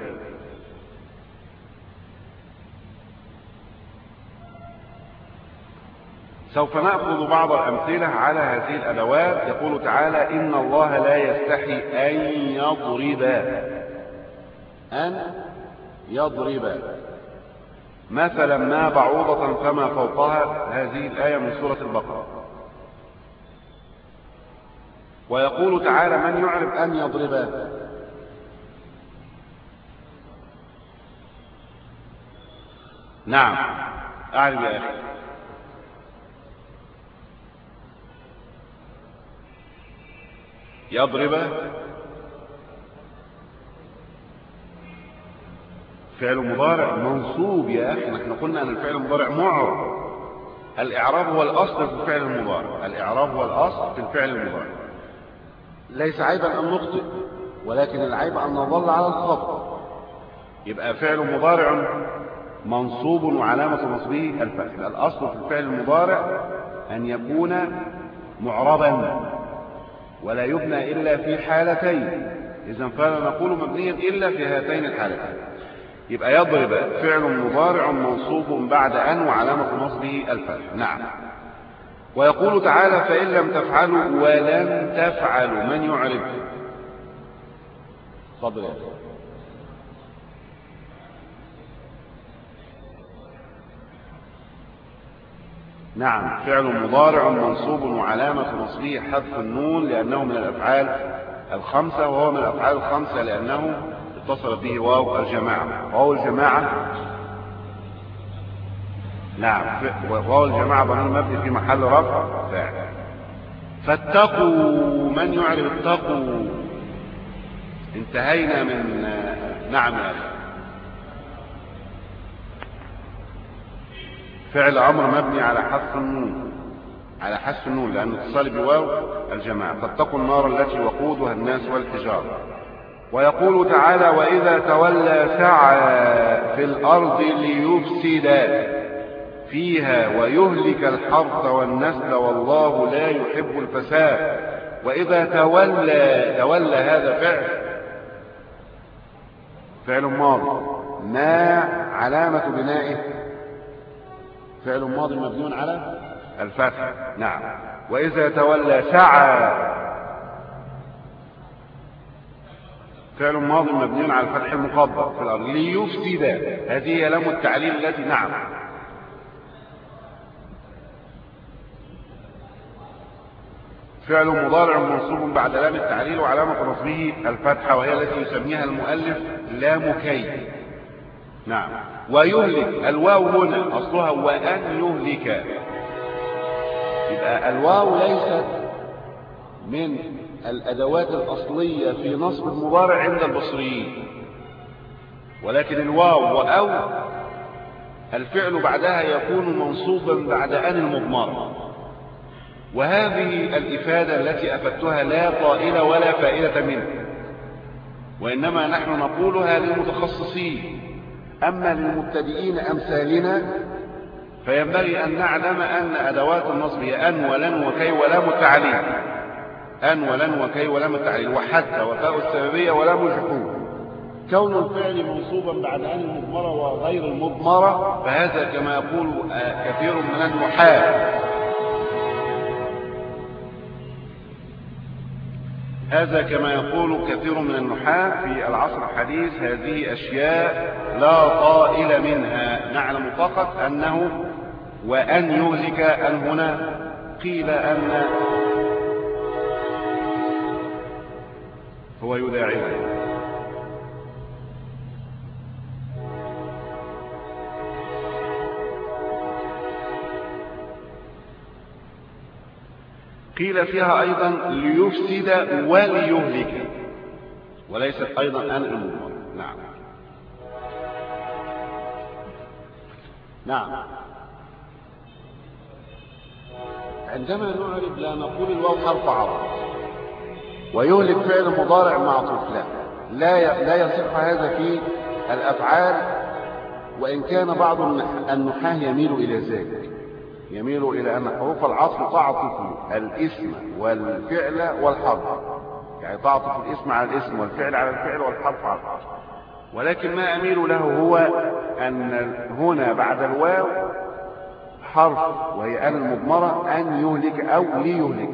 Speaker 1: سوف نأخذ بعض الأمثلة على هذه الأدوات. يقول تعالى إن الله لا يستحي أن يضرب، أن يضرب مثلا ما بعوضة فما فوقها، هذه الآية من سورة البقرة. ويقول تعالى من يعرف أن يضرب، نعم أعرف يا أخي، يضرب فعل مضارع منصوب يا أخي، نحن قلنا أن الفعل المضارع معرب. الإعراب هو الأصل في الفعل المضارع، الإعراب هو الأصل في الفعل المضارع. ليس عيبا أن نخطئ، ولكن العيب أن نظل على الخطأ. يبقى فعل مضارع منصوب وعلامة نصبه الفتح. الأصل في الفعل المضارع أن يكون معربا ولا يبنى إلا في حالتين، إذن فلا نقول مبنيا إلا في هاتين الحالتين. يبقى يضرب فعل مضارع منصوب بعد أن وعلامة نصبه الفتح. نعم. ويقول تعالى فإن لم تفعلوا ولن تفعلوا، من يعرب؟ تفضل يا أخي. نعم، فعل مضارع منصوب وعلامة نصبه حذف النون لأنه من الأفعال الخمسة، وهو من الأفعال الخمسة لأنه اتصل به واو الجماعة. واو الجماعة نعم، واو الجماعة ضمير مبني في محل رفع فاعل. فاتقوا، من يعرف اتقوا؟ انتهينا من نعم يا أخي. فعل أمر مبني على حذف النون، على حذف النون لأن اتصال بواو الجماعة. فاتقوا النار التي وقودها الناس والحجارة. ويقول تعالى: وإذا تولى سعى في الأرض ليفسد فيها ويهلك الحرث والنسل والله لا يحب الفساد. وإذا تولى، تولى هذا فعل فعل ماضي، ما علامة بنائه؟ فعل ماضي مبني على الفتح. نعم. وإذا تولى سعى فعل ماضي مبني على الفتح المقدر في الأرض. ليفسد، هذه هي لام التعليل التي نعم. فعل مضارع منصوب بعد لام التعليل وعلامة نصبه الفتحة، وهي التي يسميها المؤلف لام كي. نعم. ويهلك، الواو هنا أصلها وأن يهلك، يبقى الواو ليست من الأدوات الأصلية في نصب المضارع عند البصريين، ولكن الواو وأو الفعل بعدها يكون منصوبا بعد أن المضمرة. وهذه الإفادة التي أفدتها لا طائل ولا فائدة منها، وإنما نحن نقولها للمتخصصين. أما للمبتدئين أمثالنا فينبغي أن نعلم أن أدوات النصب هي أن ولن وكي ولام التعليل، أن ولن وكي ولام التعليل وحتى وفاء السببية ولام الجحود. كون الفعل منصوبا بعد أن المضمرة وغير المضمرة فهذا كما يقول كثير من النحاة، هذا كما يقول كثير من النحاة في العصر الحديث، هذه أشياء لا طائل منها. نعلم فقط أنه وأن يهلك أن هنا قيل أن هو يداعبه. قيل فيها أيضا ليفسد وليهلك، وليست أيضا أن المضمرة. نعم. نعم. عندما نعرف لا نقول الواو حرف عطف ويهلك فعل مضارع معطوف، لا لا لا يصح هذا في الأفعال، وإن كان بعض النحاة يميل إلى ذلك، يميل إلى أن حروف العطف تعطف الاسم والفعل والحرف، يعني تعطف الاسم على الاسم والفعل على الفعل والحرف على الحرف. ولكن ما أميل له هو أن هنا بعد الواو حرف وهي أن المضمرة أن يهلك أو ليهلك.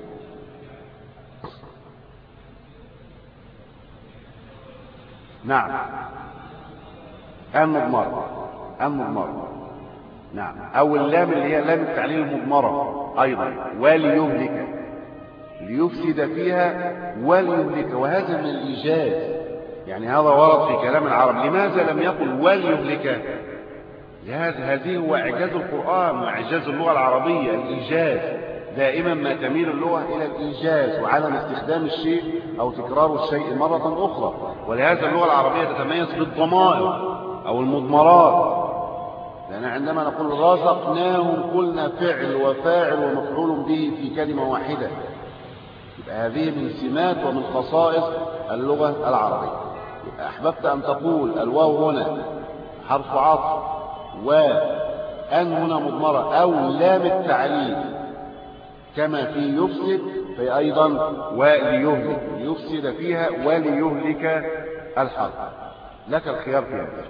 Speaker 1: نعم. أن مضمرة، أن مضمرة. نعم. أو اللام اللي هي لام التعليل المضمرة أيضا، وليهلك، ليفسد فيها وليهلك، وهذا من الإيجاز، يعني هذا ورد في كلام العرب. لماذا لم يقل وليهلك؟ هذه هو إعجاز القرآن وإعجاز اللغة العربية، الإيجاز. دائما ما تميل اللغة إلى الإيجاز وعدم استخدام الشيء أو تكرار الشيء مرة أخرى، ولهذا اللغة العربية تتميز بالضمائر أو المضمرات. لأن عندما نقول رزقناهم قلنا فعل وفاعل ومفعول به في كلمة واحدة، يبقى هذه من سمات ومن خصائص اللغة العربية. يبقى أحببت أن تقول الواو هنا حرف عطف وأن هنا مضمرة أو لام التعليل كما في يفسد، في أيضا وليهلك، ليفسد فيها وليهلك الحرف، لك الخيار في هذا.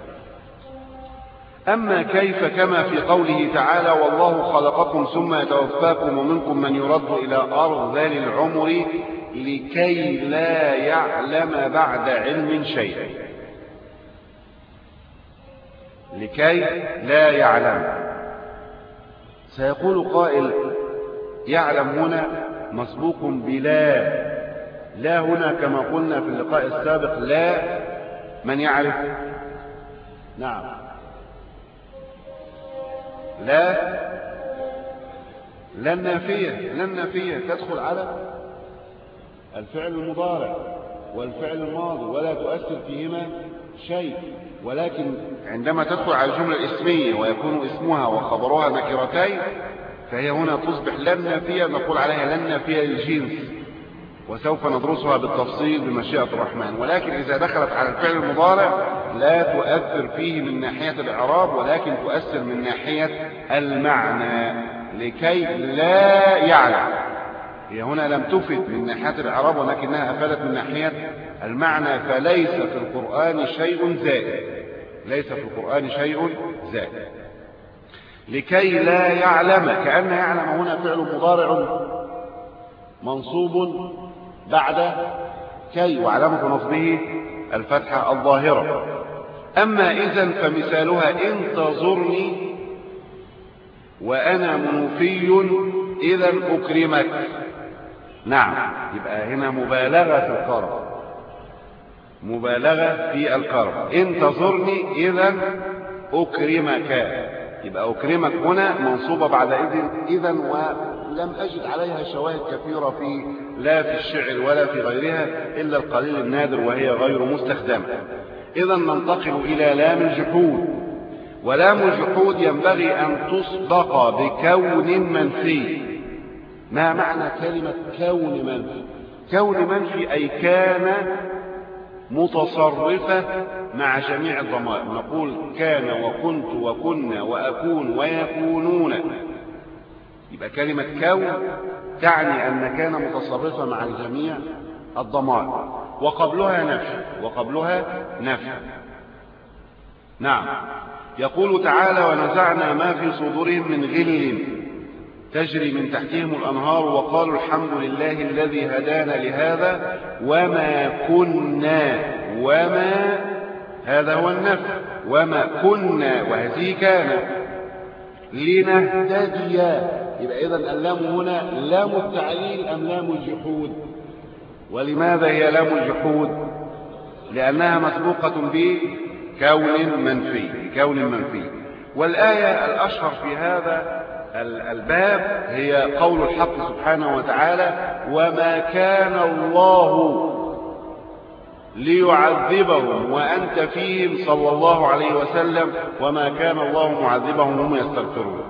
Speaker 1: أما كيف كما في قوله تعالى والله خلقكم ثم يتوفاكم ومنكم من يرد إلى أرذل العمر لكي لا يعلم بعد علم شيئا، لكي لا يعلم. سيقول قائل يعلم هنا مسبوق بلا، لا هنا كما قلنا في اللقاء السابق لا من يعرف. نعم لا لا النافية، لا النافية تدخل على الفعل المضارع والفعل الماضي ولا تؤثر فيهما شيء، ولكن عندما تدخل على الجملة الاسمية ويكون اسمها وخبرها نكرتين فهي هنا تصبح لا النافية، نقول عليها لا النافية للجنس، وسوف ندرسها بالتفصيل بمشيئة الرحمن. ولكن إذا دخلت على الفعل المضارع لا تؤثر فيه من ناحية الإعراب، ولكن تؤثر من ناحية المعنى لكي لا يعلم. هي هنا لم تفد من ناحية الإعراب ولكنها أفادت من ناحية المعنى، فليس في القرآن شيء زائد، ليس في القرآن شيء زائد. لكي لا يعلم، كأن يعلم هنا فعل مضارع منصوب بعد كي، وعلامة نصبه الفتحة الظاهرة. أما إذن فمثالها انتظرني وأنا منوفي إذن أكرمك. نعم، يبقى هنا مبالغة في الكرم، مبالغة في الكرم. انتظرني إذن أكرمك، يبقى أكرمك هنا منصوبة بعد إذن إذن، ولم أجد عليها شواهد كثيرة في لا في الشعر ولا في غيرها إلا القليل النادر وهي غير مستخدمة. إذن ننتقل إلى لام الجحود. ولام الجحود ينبغي أن تسبق بكون منفي. ما معنى كلمة كون منفي؟ كون منفي أي كان متصرفة مع جميع الضمائر. نقول كان وكنت وكنا وأكون ويكونون، يبقى كلمة كون تعني أن كان متصرفة مع جميع الضمائر، وقبلها نفي، وقبلها نفي. نعم، يقول تعالى ونزعنا ما في صدورهم من غل تجري من تحتهم الأنهار وقالوا الحمد لله الذي هدانا لهذا وما كنا، وما هذا هو النفي، وما كنا وهذه كان لنهتدي. يبقى إذن اللام هنا لام التعليل أم لام الجحود؟ ولماذا هي لام الجحود؟ لأنها مسبوقة بكون منفي، كون منفي. والآية الأشهر في هذا الباب هي قول الحق سبحانه وتعالى وما كان الله ليعذبهم وأنت فيهم صلى الله عليه وسلم وما كان الله معذبهم وهم يستغفرون.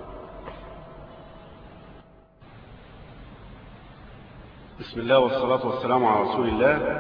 Speaker 1: بسم الله والصلاة والسلام على رسول الله.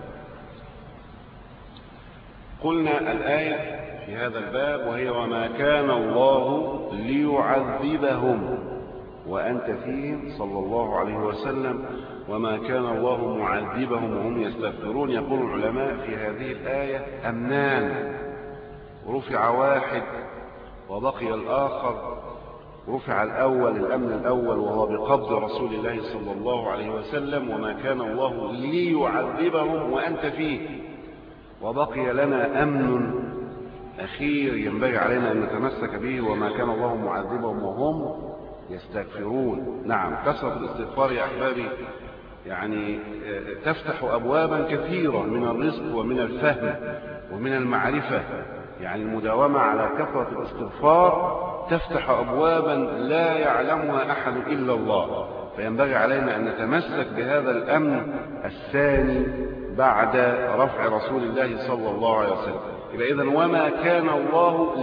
Speaker 1: قلنا الآية في هذا الباب وهي وما كان الله ليعذبهم وأنت فيهم صلى الله عليه وسلم وما كان الله معذبهم وهم يستغفرون. يقول العلماء في هذه الآية أمنان، رفع واحد وبقي الآخر. رفع الأول، الأمن الأول وهو بقبض رسول الله صلى الله عليه وسلم وما كان الله ليعذبهم وأنت فيه، وبقي لنا أمن أخير ينبغي علينا أن نتمسك به وما كان الله معذبهم وهم يستغفرون. نعم، كثرة الاستغفار يا أحبابي يعني تفتح أبوابا كثيرة من الرزق ومن الفهم ومن المعرفة. يعني المداومة على كثرة الاستغفار تفتح أبوابا لا يعلمها أحد إلا الله، فينبغي علينا أن نتمسك بهذا الأمن الثاني بعد رفع رسول الله صلى الله عليه وسلم. يبقى إذن وما كان الله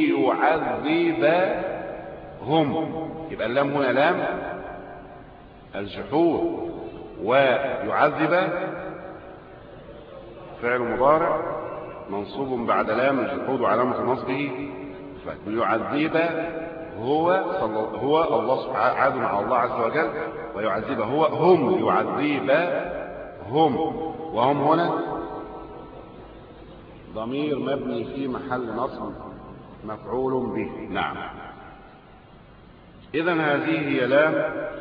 Speaker 1: ليعذبهم، يبقى اللام هنا لام الجحود، ويعذب فعل مضارع منصوب بعد لام الجحود وعلامة نصبه يعذب هو صلى هو الله سبحانه عاد مع الله عز وجل، ويعذب هو هم يعذب هم، وهم هنا ضمير مبني في محل نصب مفعول به. نعم، إذن هذه هي لام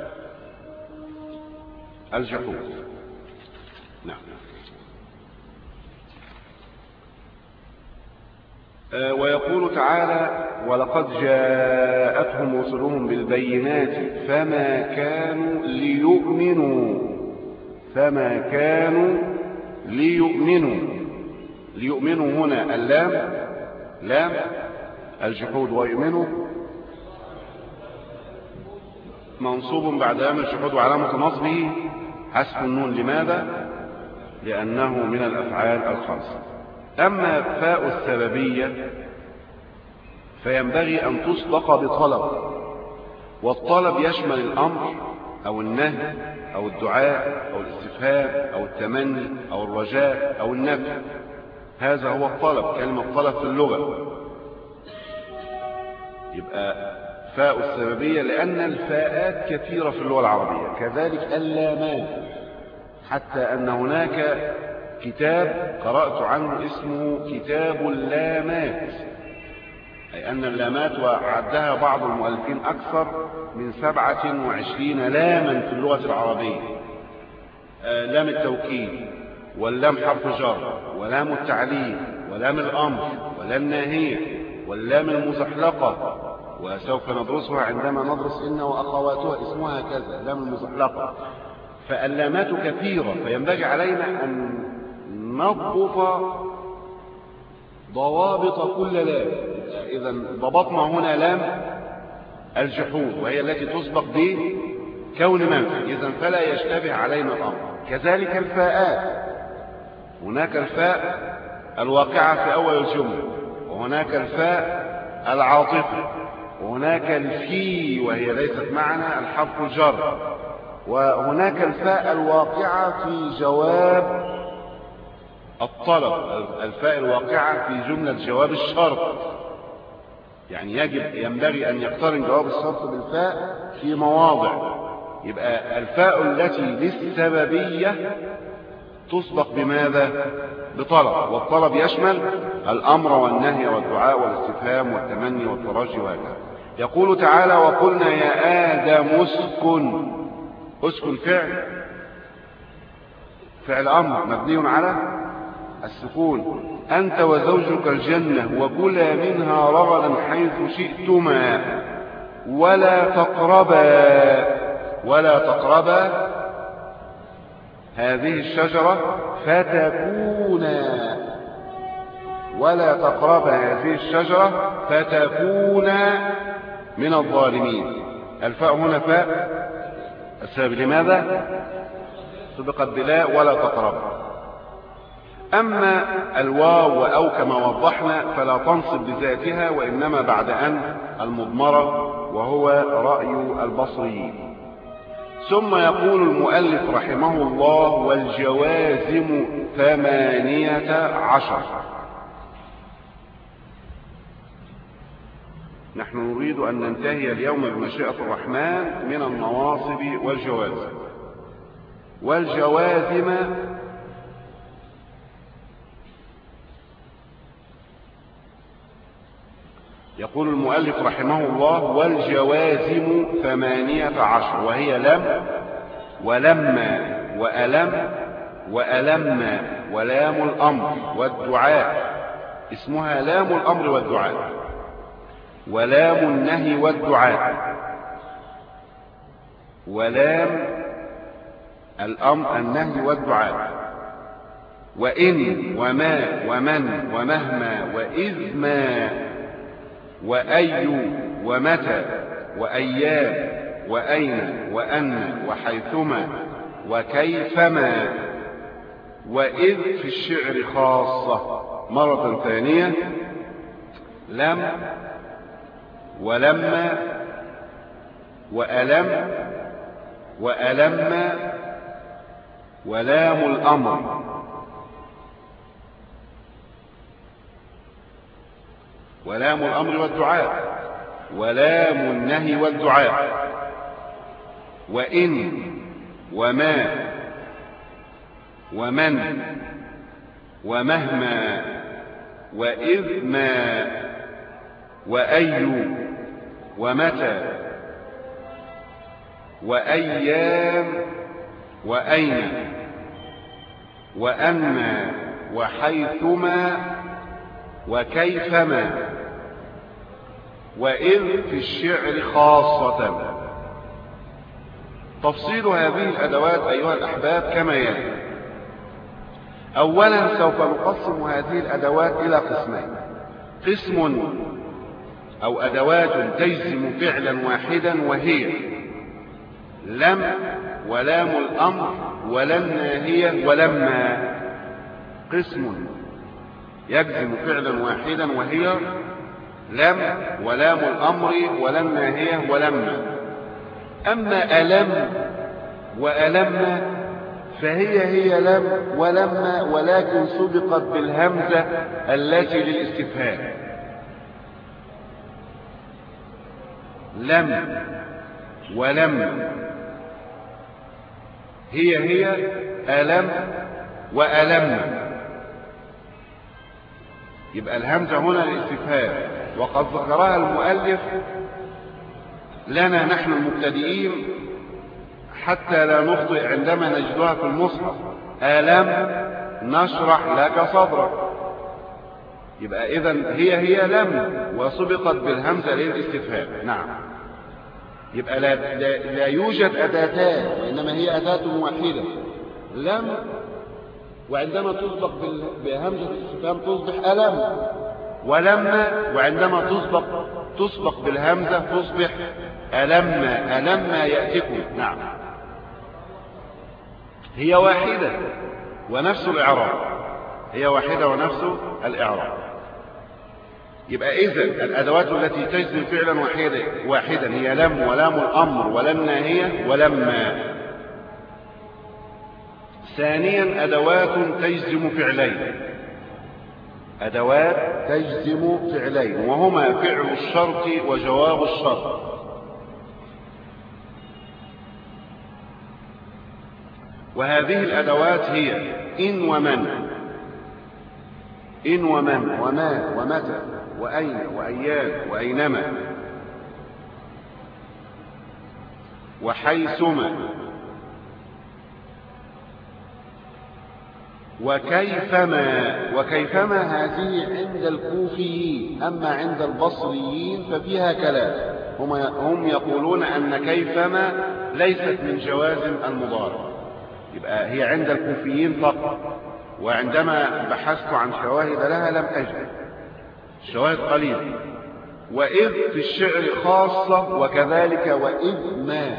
Speaker 1: الجحود. نعم. آه ويقول تعالى ولقد جاءتهم رسلهم بالبينات فما كانوا ليؤمنوا فما كانوا ليؤمنوا ليؤمنوا هنا اللام لام الجحود، ويؤمنوا منصوب بعد لام الجحود وعلامة نصبه حذف النون. لماذا؟ لأنه من الأفعال الخمسة. أما فاء السببية فينبغي أن تسبق بطلب، والطلب يشمل الأمر أو النهي أو الدعاء أو الاستفهام أو التمني أو الرجاء أو النفي. هذا هو الطلب، كلمة طلب في اللغة. يبقى فاء السببية لأن الفاءات كثيرة في اللغة العربية، كذلك اللامات، حتى أن هناك كتاب قرأت عنه اسمه كتاب اللامات، أي أن اللامات وعدها بعض المؤلفين أكثر من سبعة وعشرين لاما في اللغة العربية. لام التوكيد، واللام حرف جر، ولام التعليل، ولام الأمر، ولام الناهية، واللام المزحلقة، وسوف ندرسها عندما ندرس إن وأخواتها اسمها كذا، لام المزحلقة. فاللامات كثيرة، فينبغي علينا أن نضبط ضوابط كل لام. إذا ضبطنا هنا لام الجحود وهي التي تسبق بكون منفي، إذا فلا يشتبه علينا الأمر. كذلك الفاءات، هناك الفاء الواقعة في أول الجملة، وهناك الفاء العاطفة، وهناك الفي وهي ليست معنى الحرف الجر، وهناك الفاء الواقعة في جواب الطلب، الفاء الواقعة في جملة جواب الشرط. يعني يجب ينبغي أن يقترن جواب الشرط بالفاء في مواضع. يبقى الفاء التي للسببية تسبق بماذا؟ بطلب، والطلب يشمل الأمر والنهي والدعاء والاستفهام والتمني والترجي وهكذا. يقول تعالى: وقلنا يا آدم اسكن. اسكن فعل فعل أمر مبني على السكون. أنت وزوجك الجنة وكلا منها رغدا حيث شئتما ولا تقربا ولا تقربا هذه الشجرة فتكونا ولا تقربا هذه الشجرة فتكونا من الظالمين. الفاء هنا فاء السبب. لماذا؟ سبقت بلا ولا تقربا. أما الواو أو كما وضحنا فلا تنصب بذاتها، وإنما بعد أن المضمرة، وهو رأي البصريين. ثم يقول المؤلف رحمه الله: والجوازم ثمانية عشر. نحن نريد أن ننتهي اليوم بمشيئة الرحمن من النواصب والجوازم. والجوازم يقول المؤلف رحمه الله: والجوازم ثمانية عشر، وهي لم ولما وألم وألم ولام الأمر والدعاء، اسمها لام الأمر والدعاء، ولام النهي والدعاء، ولام الأمر النهي والدعاء، وإن وما ومن ومهما وإذ ما وأي ومتى وأيام وأين وأن وحيثما وكيفما وإذ في الشعر خاصة. مرة ثانية: لم ولما وألم وألم ولام الأمر ولام الأمر والدعاء، ولام النهي والدعاء، وإن وما ومن ومهما وإذ ما وأي ومتى وأيام وأين وأن وحيثما وكيفما وإذ في الشعر خاصة. تفصيل هذه الأدوات أيها الأحباب كما يلي: أولا سوف نقسم هذه الأدوات إلى قسمين: قسم أو أدوات تجزم فعلا واحدا وهي لم ولام الأمر ولا الناهية ولما قسم يجزم فعلا واحدا وهي لم ولام الأمر ولا الناهية ولما. أما ألم وألم فهي هي لم ولما ولكن سبقت بالهمزة التي للاستفهام. لم ولم هي هي ألم وألم، يبقى الهمزة هنا للاستفهام. وقد ذكرها المؤلف لنا نحن المبتدئين حتى لا نخطئ عندما نجدها في المصحف. ألم نشرح لك صدرك، يبقى إذن هي هي لم وسبقت بالهمزة للاستفهام. نعم، يبقى لا, لا, لا يوجد أداتان وإنما هي أداة واحدة لم، وعندما تسبق بهمزة الاستفهام تصبح ألم، ولما وعندما تسبق تسبق بالهمزة تصبح ألما ألما يأتكم. نعم، هي واحدة ونفس الإعراب، هي واحدة ونفس الإعراب. يبقى إذن الأدوات التي تجزم فعلا واحدا واحدا هي لم ولام الأمر ولن هي ولما. ثانيا أدوات تجزم فعلين، أدوات تجزم فعلين وهما فعل الشرط وجواب الشرط. وهذه الأدوات هي إن ومن، إن ومن وما ومتى وأين وأيان وأينما وحيثما وكيفما. وكيفما هذه عند الكوفيين، أما عند البصريين ففيها كلام، هم يقولون أن كيفما ليست من جوازم المضارع. يبقى هي عند الكوفيين فقط، وعندما بحثت عن شواهد لها لم أجد شواهد قليلة. وإذ في الشعر خاصة وكذلك وإذ ما.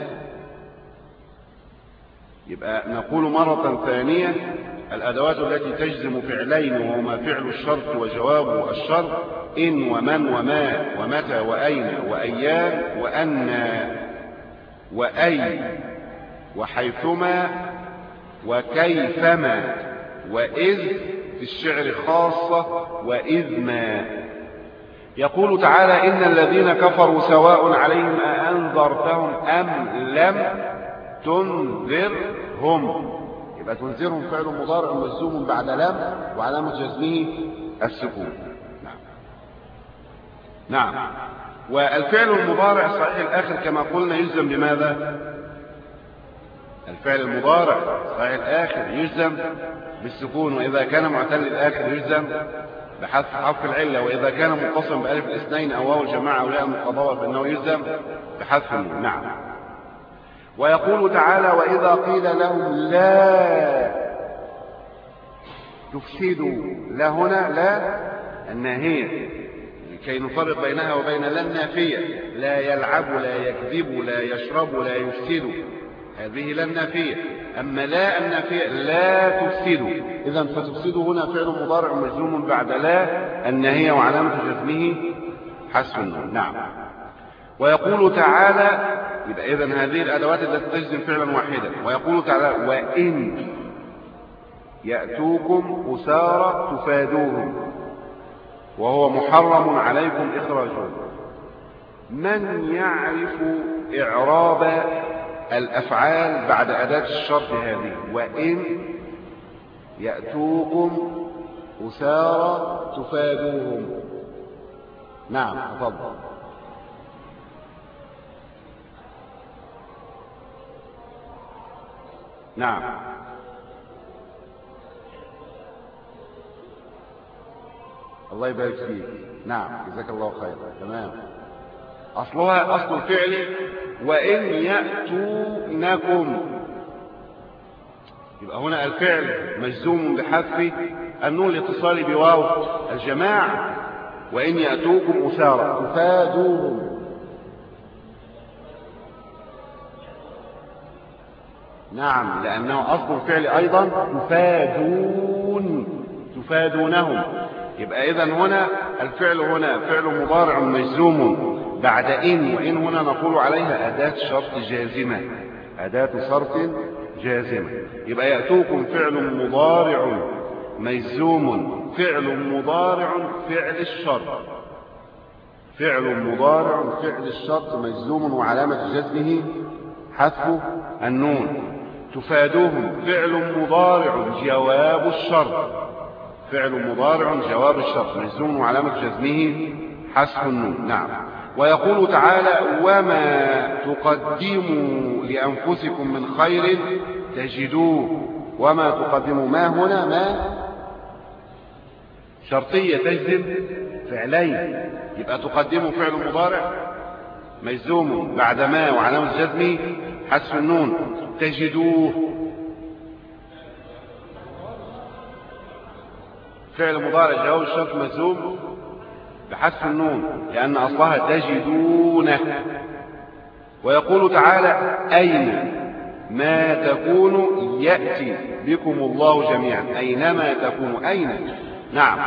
Speaker 1: يبقى نقول مرة ثانية الأدوات التي تجزم فعلين وهما فعل الشرط وجواب الشرط إن ومن وما ومتى وأين وأيان وأن وأي وحيثما وكيفما وإذ في الشعر خاصة وإذ ما. يقول تعالى إن الذين كفروا سواء عليهم أأنذرتهم أم لم تنذرهم. يبقى تنذرهم فعل مضارع مجزوم بعد لم وعلامة جزمه السكون. نعم. نعم. والفعل المضارع صحيح الآخر كما قلنا يجزم بماذا؟ الفعل المضارع صحيح الآخر يجزم بالسكون، وإذا كان معتل الآخر يجزم بحذف حرف العلة، وإذا كان متصلا بألف الاثنين أو واو الجماعة أو لا المقدرة فإنه يجزم بحذف النون. نعم. ويقول تعالى وإذا قيل لهم لا تفسدوا، لا هنا لا الناهية لكي نفرق بينها وبين لا النافية، لا يلعبوا لا يكذبوا لا يشربوا لا يفسدوا، هذه لا النافية. أما لا النافية لا تفسدوا، إذن فتفسدوا هنا فعل مضارع مجزوم بعد لا الناهية وعلامة جزمه حذف النون. نعم. ويقول تعالى يبقى إذن هذه الأدوات التي تجزم فعلا واحدا. ويقول تعالى وإن يأتوكم أسارى تفادوهم وهو محرم عليكم إخراجهم. من يعرف إعراب الأفعال بعد أداة الشرط هذه؟ وإن يأتوكم أسارى تفادوهم. نعم تفضل. نعم. الله يبارك فيك. نعم جزاك الله خيرا. تمام. أصلها أصل الفعل وإن يأتونكم، يبقى هنا الفعل مجزوم بحذف النون لاتصال بواو الجماعة. وإن يأتوكم أسارى تفادوهم. نعم، لأنه أصل الفعل أيضا تفادون، تفادونهم. يبقى إذن هنا الفعل هنا فعل مضارع مجزوم بعد إن، وإن هنا نقول عليها أداة شرط جازمة، أداة شرط جازمة. يبقى يأتوكم فعل مضارع مجزوم، فعل مضارع فعل الشرط، فعل مضارع فعل الشرط مجزوم وعلامة جزمه حذف النون. تفادوهم فعل مضارع جواب الشرط، فعل مضارع جواب الشرط مجزوم وعلامة جزمه حذف النون. نعم. ويقول تعالى وما تقدموا لأنفسكم من خير تجدوه. وما تقدموا، ما هنا ما شرطية تجزم فعلين، يبقى تقدموا فعل مضارع مجزوم بعد ما وعلامة جزمه حذف النون. تجدوه فعل مضارع جواب الشرط مجزوم بحذف النون لأن أصلها تجدونه. ويقول تعالى أين ما تكونوا يأتي بكم الله جميعا، أينما تكونوا، أين. نعم.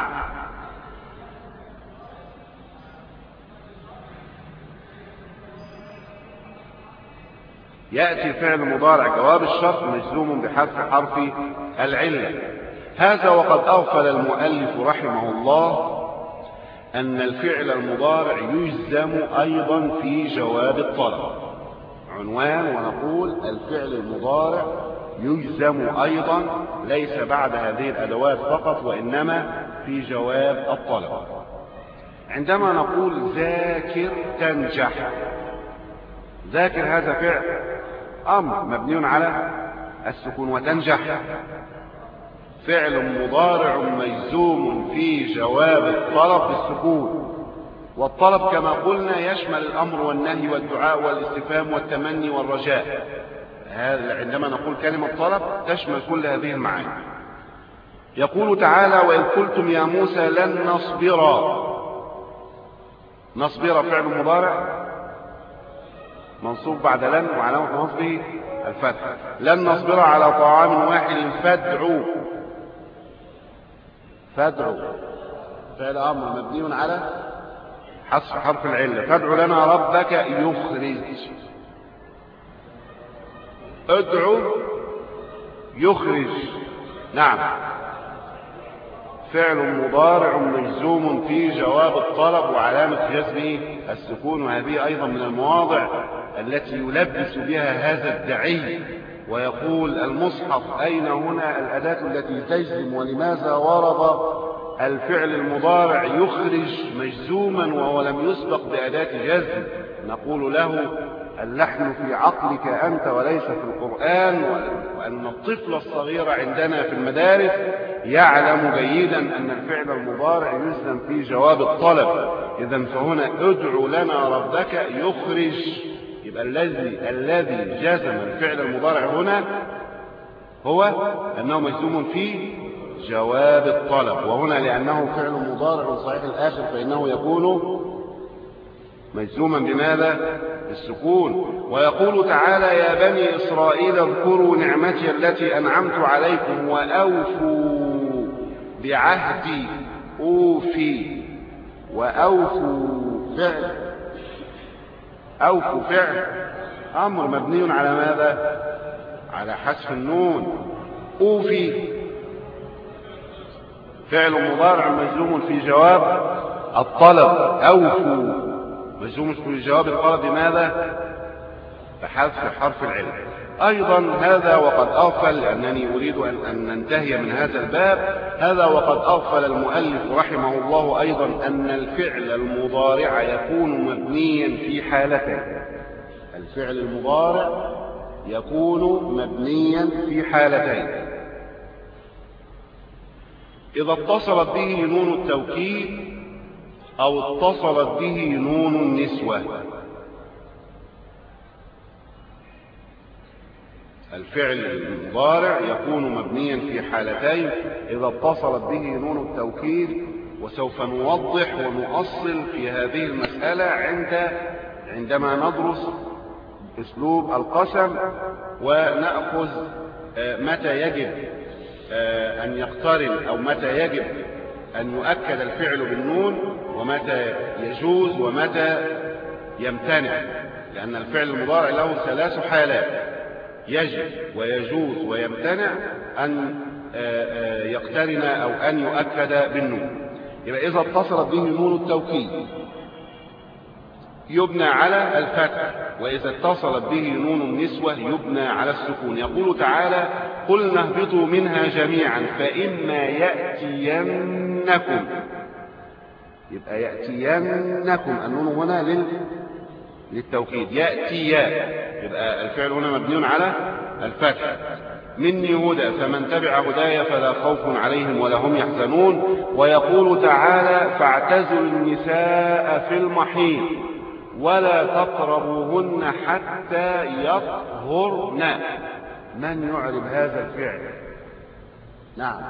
Speaker 1: يأتي فعل مضارع جواب الشرط مجزوم بحذف حرف العلة. هذا وقد أغفل المؤلف رحمه الله أن الفعل المضارع يجزم أيضا في جواب الطلب. عنوان ونقول الفعل المضارع يجزم أيضا ليس بعد هذه الأدوات فقط وإنما في جواب الطلب. عندما نقول ذاكر تنجح، ذاكر هذا فعل أمر مبني على السكون، وتنجح فعل مضارع مجزوم في جواب الطلب بالسكون. والطلب كما قلنا يشمل الأمر والنهي والدعاء والاستفهام والتمني والرجاء. هذا عندما نقول كلمة طلب تشمل كل هذه المعاني. يقول تعالى وإذ قلتم يا موسى لن نصبر. نصبر فعل مضارع منصوب بعد لن وعلامة نصبه الفتح. لن نصبر على طعام واحد فادعوا، فادعوا فعل أمر مبني على حذف حرف العلة. فادعوا لنا ربك يخرج، ادعوا يخرج. نعم. فعل مضارع مجزوم في جواب الطلب وعلامة جزمه السكون، وهذه أيضا من المواضع التي يلبس بها هذا الدعي ويقول المصحف أين هنا الأداة التي تجزم، ولماذا ورد الفعل المضارع يخرج مجزوما وهو لم يسبق بأداة جزم؟ نقول له اللحن في عقلك أنت وليس في القرآن، وأن الطفل الصغير عندنا في المدارس يعلم جيدا أن الفعل المضارع يجزم في جواب الطلب. إذن فهنا ادعو لنا ربك يخرج، يبقى الذي الذي جزم الفعل المضارع هنا هو أنه مجزوم في جواب الطلب، وهنا لأنه فعل مضارع صحيح الآخر فإنه يكون مجزوما بماذا؟ بالسكون. ويقول تعالى يا بني إسرائيل اذكروا نعمتي التي أنعمت عليكم وأوفوا بعهدي أوفي. وأوفوا فعل، أوفوا فعل أمر مبني على ماذا؟ على حذف النون. أوفي فعل مضارع مجزوم في جواب الطلب. أوفوا مجزوم في جواب الطلب بماذا؟ بحذف حرف العلة. أيضا هذا وقد أغفل، لأنني أريد أن ننتهي من هذا الباب، هذا وقد أغفل المؤلف رحمه الله أيضا أن الفعل المضارع يكون مبنيا في حالتين. الفعل المضارع يكون مبنيا في حالتين: إذا اتصلت به نون التوكيد أو اتصلت به نون النسوة. الفعل المضارع يكون مبنيا في حالتين: إذا اتصلت به نون التوكيد، وسوف نوضح ونؤصل في هذه المسألة عند عندما ندرس اسلوب القسم، ونأخذ متى يجب ان يقترن او متى يجب ان يؤكد الفعل بالنون، ومتى يجوز ومتى يمتنع، لان الفعل المضارع له ثلاث حالات: يجب ويجوز ويمتنع ان يقترن او ان يؤكد بالنون. يبقى اذا اتصلت به نون التوكيد يبنى على الفتح، واذا اتصلت به نون النسوة يبنى على السكون. يقول تعالى: قلنا اهبطوا منها جميعا فإما يأتينكم. يبقى يأتينكم، النون هنا لل... للتوكيد، يأتي، يبقى الفعل هنا مبني على الفتح. مني هدى فمن تبع هدايا فلا خوف عليهم ولا هم يحزنون. ويقول تعالى: فاعتزلوا النساء في المحيض ولا تقربوهن حتى يطهرن. من يعرب هذا الفعل؟ نعم،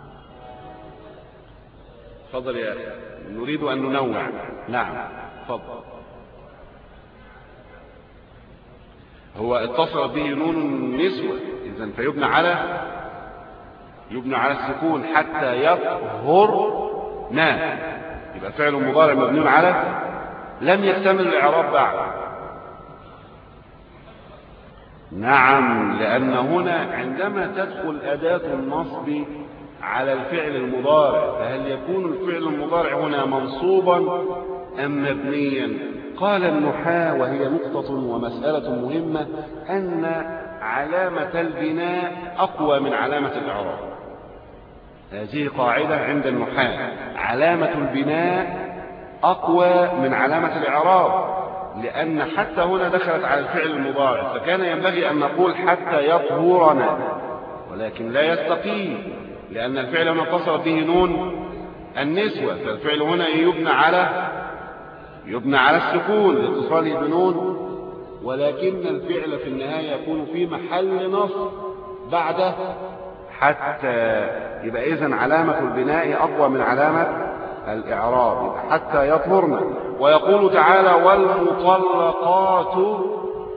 Speaker 1: تفضل يا أخي، نريد أن ننوع. نعم تفضل. هو اتصل به نون النسوة، إذن فيبنى على يبنى على السكون حتى يطهرن. يبقى فعل مضارع مبني على لم يكتمل الإعراب بعد. نعم، لأن هنا عندما تدخل أداة النصب على الفعل المضارع فهل يكون الفعل المضارع هنا منصوبا أم مبنيا؟ قال النحاة، وهي نقطة ومسألة مهمة، أن علامة البناء أقوى من علامة الإعراب. هذه قاعدة عند النحاة، علامة البناء أقوى من علامة الإعراب، لأن حتى هنا دخلت على الفعل المضارع، فكان ينبغي أن نقول حتى يطهرنا، ولكن لا يستقيم، لأن الفعل هنا اتصل به نون النسوة، فالفعل هنا يبنى على يبنى على السكون لاتصاله بنون، ولكن الفعل في النهاية يكون في محل نصب بعد حتى. يبقى إذن علامة البناء أقوى من علامة الإعراب، يبقى حتى يطهرنا. ويقول تعالى: والمطلقات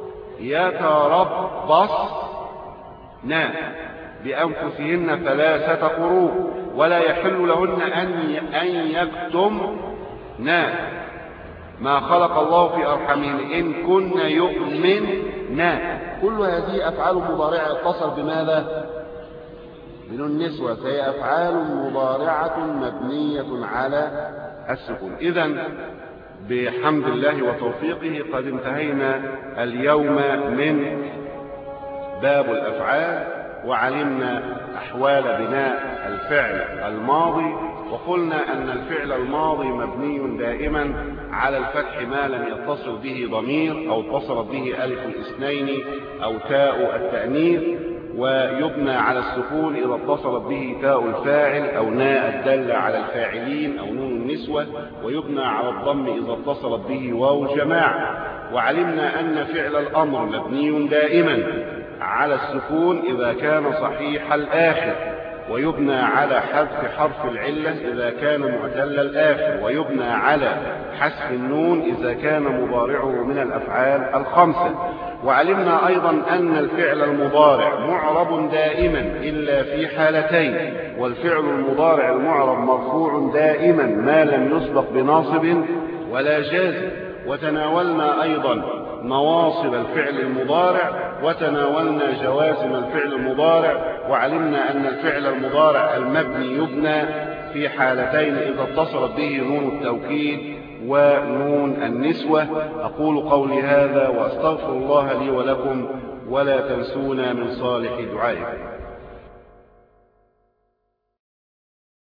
Speaker 1: يتربصن بأنفسهن ثلاثة قروء ولا يحل لهن أن يكتمن ما خلق الله في أرحمهن إن كن يؤمن. كل هذه أفعال مضارعة اتصل بماذا؟ من النسوة، فهي أفعال مضارعة مبنية على السكون. إذن بحمد الله وتوفيقه قد انتهينا اليوم من باب الأفعال، وعلمنا أحوال بناء الفعل الماضي، وقلنا أن الفعل الماضي مبني دائما على الفتح ما لم يتصل به ضمير أو اتصلت به ألف الاثنين أو تاء التأنيث، ويبنى على السكون إذا اتصلت به تاء الفاعل أو ناء الدالة على الفاعلين أو نون النسوة، ويبنى على الضم إذا اتصلت به واو الجماعة. وعلمنا أن فعل الأمر مبني دائما على السكون إذا كان صحيح الآخر، ويبنى على حذف حرف العلة إذا كان معتل الآخر، ويبنى على حذف النون إذا كان مضارعه من الأفعال الخمسة. وعلمنا أيضا أن الفعل المضارع معرب دائما إلا في حالتين، والفعل المضارع المعرب مرفوع دائما ما لم يسبق بناصب ولا جازم. وتناولنا أيضا نواصب الفعل المضارع، وتناولنا جوازم الفعل المضارع، وعلمنا أن الفعل المضارع المبني يبنى في حالتين إذا اتصلت به نون التوكيد ونون النسوة. أقول قولي هذا وأستغفر الله لي ولكم، ولا تنسونا من صالح دعائكم.